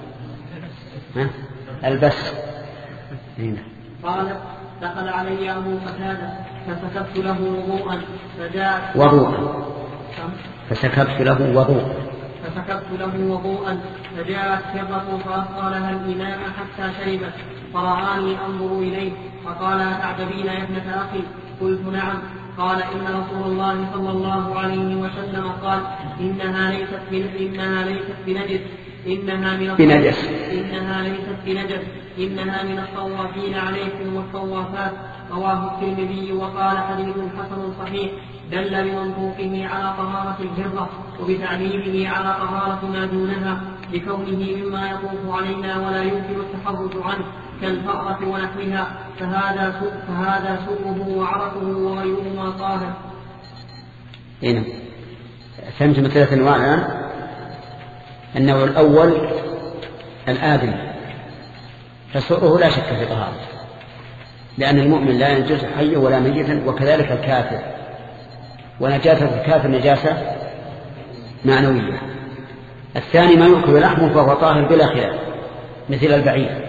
البس. قال دخل علي أبو قتادة فسكبت له وضوءا فجاءت وضوءا فسكبت له وضوءا فسكبت له وضوءا فجاءت حرة فأسقى لها الإناء حتى شربت، فرآني أنظر إليه فقال أتعجبين يا ابنة أخي؟ قلت نعم. قال إن رسول الله صلى الله عليه وسلم قال إنها ليست إنها ليست بنجس إنها من بنجس إنها ليست بنجس إنها من الطوافين عليكم والطوافات. رواه الترمذي وقال حديث حسن صحيح، دل بمنطوقه على طهارة الهرة وبتعليمه على طهارة ما دونها لكونه مما يطوف علينا ولا يمكن التحرج عنه كالفأرة ونحوها، فهذا سوء فهذا سوءه وعرقه وغيرهما طاهر. هنا فهمت مثلث أنواع الآن. النوع الأول الآدم فسوءه لا شك في طهارته، لأن المؤمن لا ينجس حيا ولا ميتا، وكذلك الكافر، ونجاسة الكافر نجاسة معنوية. الثاني ما يؤكل لحمه فهو طاهر بلا خلاف، مثل البعير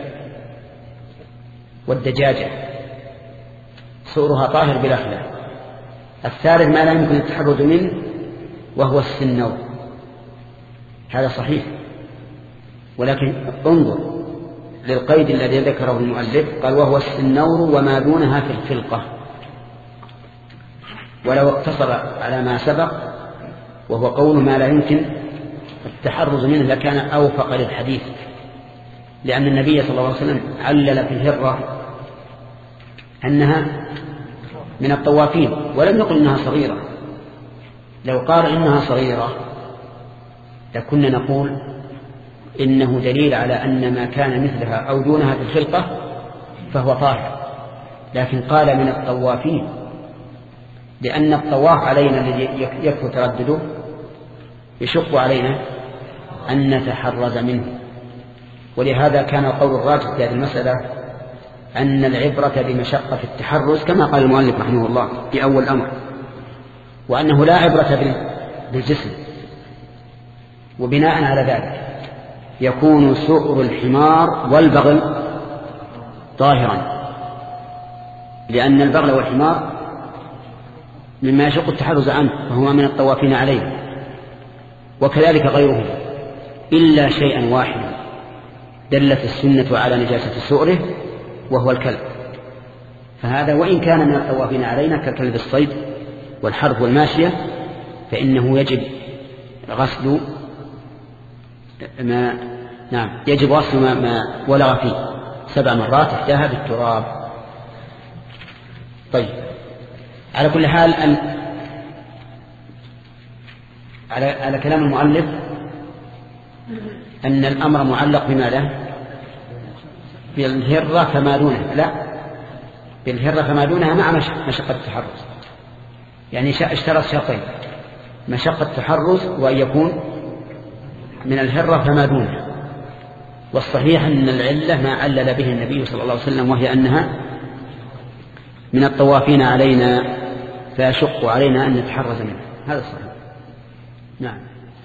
والدجاجة سؤرها طاهر بلا خلاف. الثالث ما لا يمكن التحرز منه وهو السنور، هذا صحيح، ولكن انظر للقيد الذي ذكره المؤلف، قال وهو السنور وما دونها في الخلقة، ولو اقتصر على ما سبق وهو قول ما لا يمكن التحرز منه لكان أوفق للحديث، لأن النبي صلى الله عليه وسلم علل في الهرة أنها من الطوافين ولم يقل إنها صغيرة. لو قال إنها صغيرة لكنا نقول إنه دليل على أن ما كان مثلها أو دونها في الخلقة فهو طاهر، لكن قال من الطوافين لأن الطواف علينا الذي يكفر تردده يشق علينا أن نتحرز منه. ولهذا كان القول الراجح في هذه المسألة أن العبرة بمشقة التحرز كما قال المؤلف رحمه الله في أول الأمر، وأنه لا عبرة بالجسم. وبناء على ذلك يكون سؤر الحمار والبغل طاهرا، لأن البغل والحمار مما يشق التحرز عنه فهما من الطوافين عليه، وكذلك غيره، إلا شيئا واحدا دلت السنة على نجاسة سؤره وهو الكلب، فهذا وإن كان من الطوافين علينا ككلب الصيد والحرث والماشية فإنه يجب غسل ما نعم يجب غسل ما, ما ولغ فيه سبع مرات احداها بالتراب. طيب، على كل حال أن على, على كلام المؤلف أن الأمر معلق بماذا؟ بالهرة فما دونها، لا بالهرة فما دونها مع مشقة التحرز، يعني اشترط شرطين: مشقة التحرز وأن يكون من الهرة فما دونها. والصحيح أن العلة ما علل به النبي صلى الله عليه وسلم، وهي أنها من الطوافين علينا فيشق علينا أن نتحرز منه، هذا صحيح. نعم.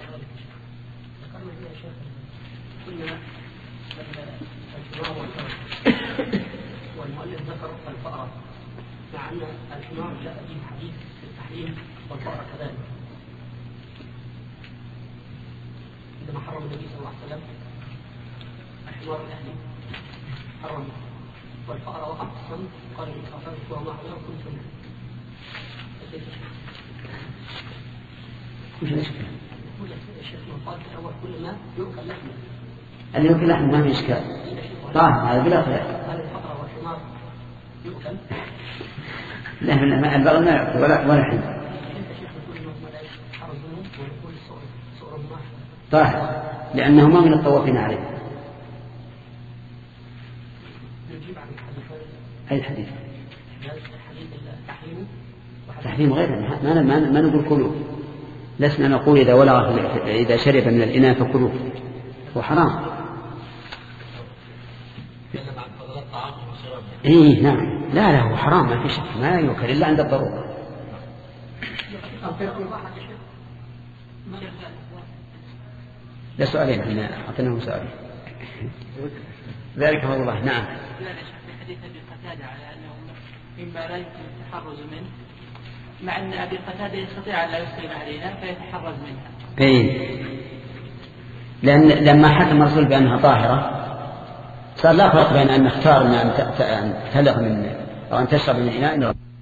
والمؤلف ذكر الفأرة، مع أن الحمار جاء به حديث في التحريم والفأرة كذلك. عندما حرم النبي صلى الله عليه وسلم الحمار الأهلي حرم والفأرة وقعت في الصمت قال إن خافت وما حضر كنت منها. مش مشكلة. كل الشيخ من قال في الأول كل ما يؤكل لحمه. اللي يؤكل لحمه ما في إشكال. طاهر هذا بلا خلاف. هل الفأرة والحمار يؤكل؟ لا لا البغل ما يأكل ولا ولا حين. طاهر لأنهما من الطوافين عليه. أي الحديث؟ تحريم غير ما ما ما نقول كلوا. لسنا نقول إذا ولغ إذا شرب من الإناء فكلوا. هو حرام. إيه نعم. لا لا هو حرام ما في شك ما يؤكل إلا عند الضرورة. لا سؤالين احنا أعطيناهم سؤالين. ذلك هو الله. نعم. حديث أبي قتادة على أنه مما لا يمكن التحرز منه مع أن أبي قتادة يستطيع أن لا يسلم عليها فيتحرز منها. إيه لأن لما حكم الرسول بأنها طاهرة صار لا فرق بين أن نختار أن تلغ من أو أن تشرب من إناء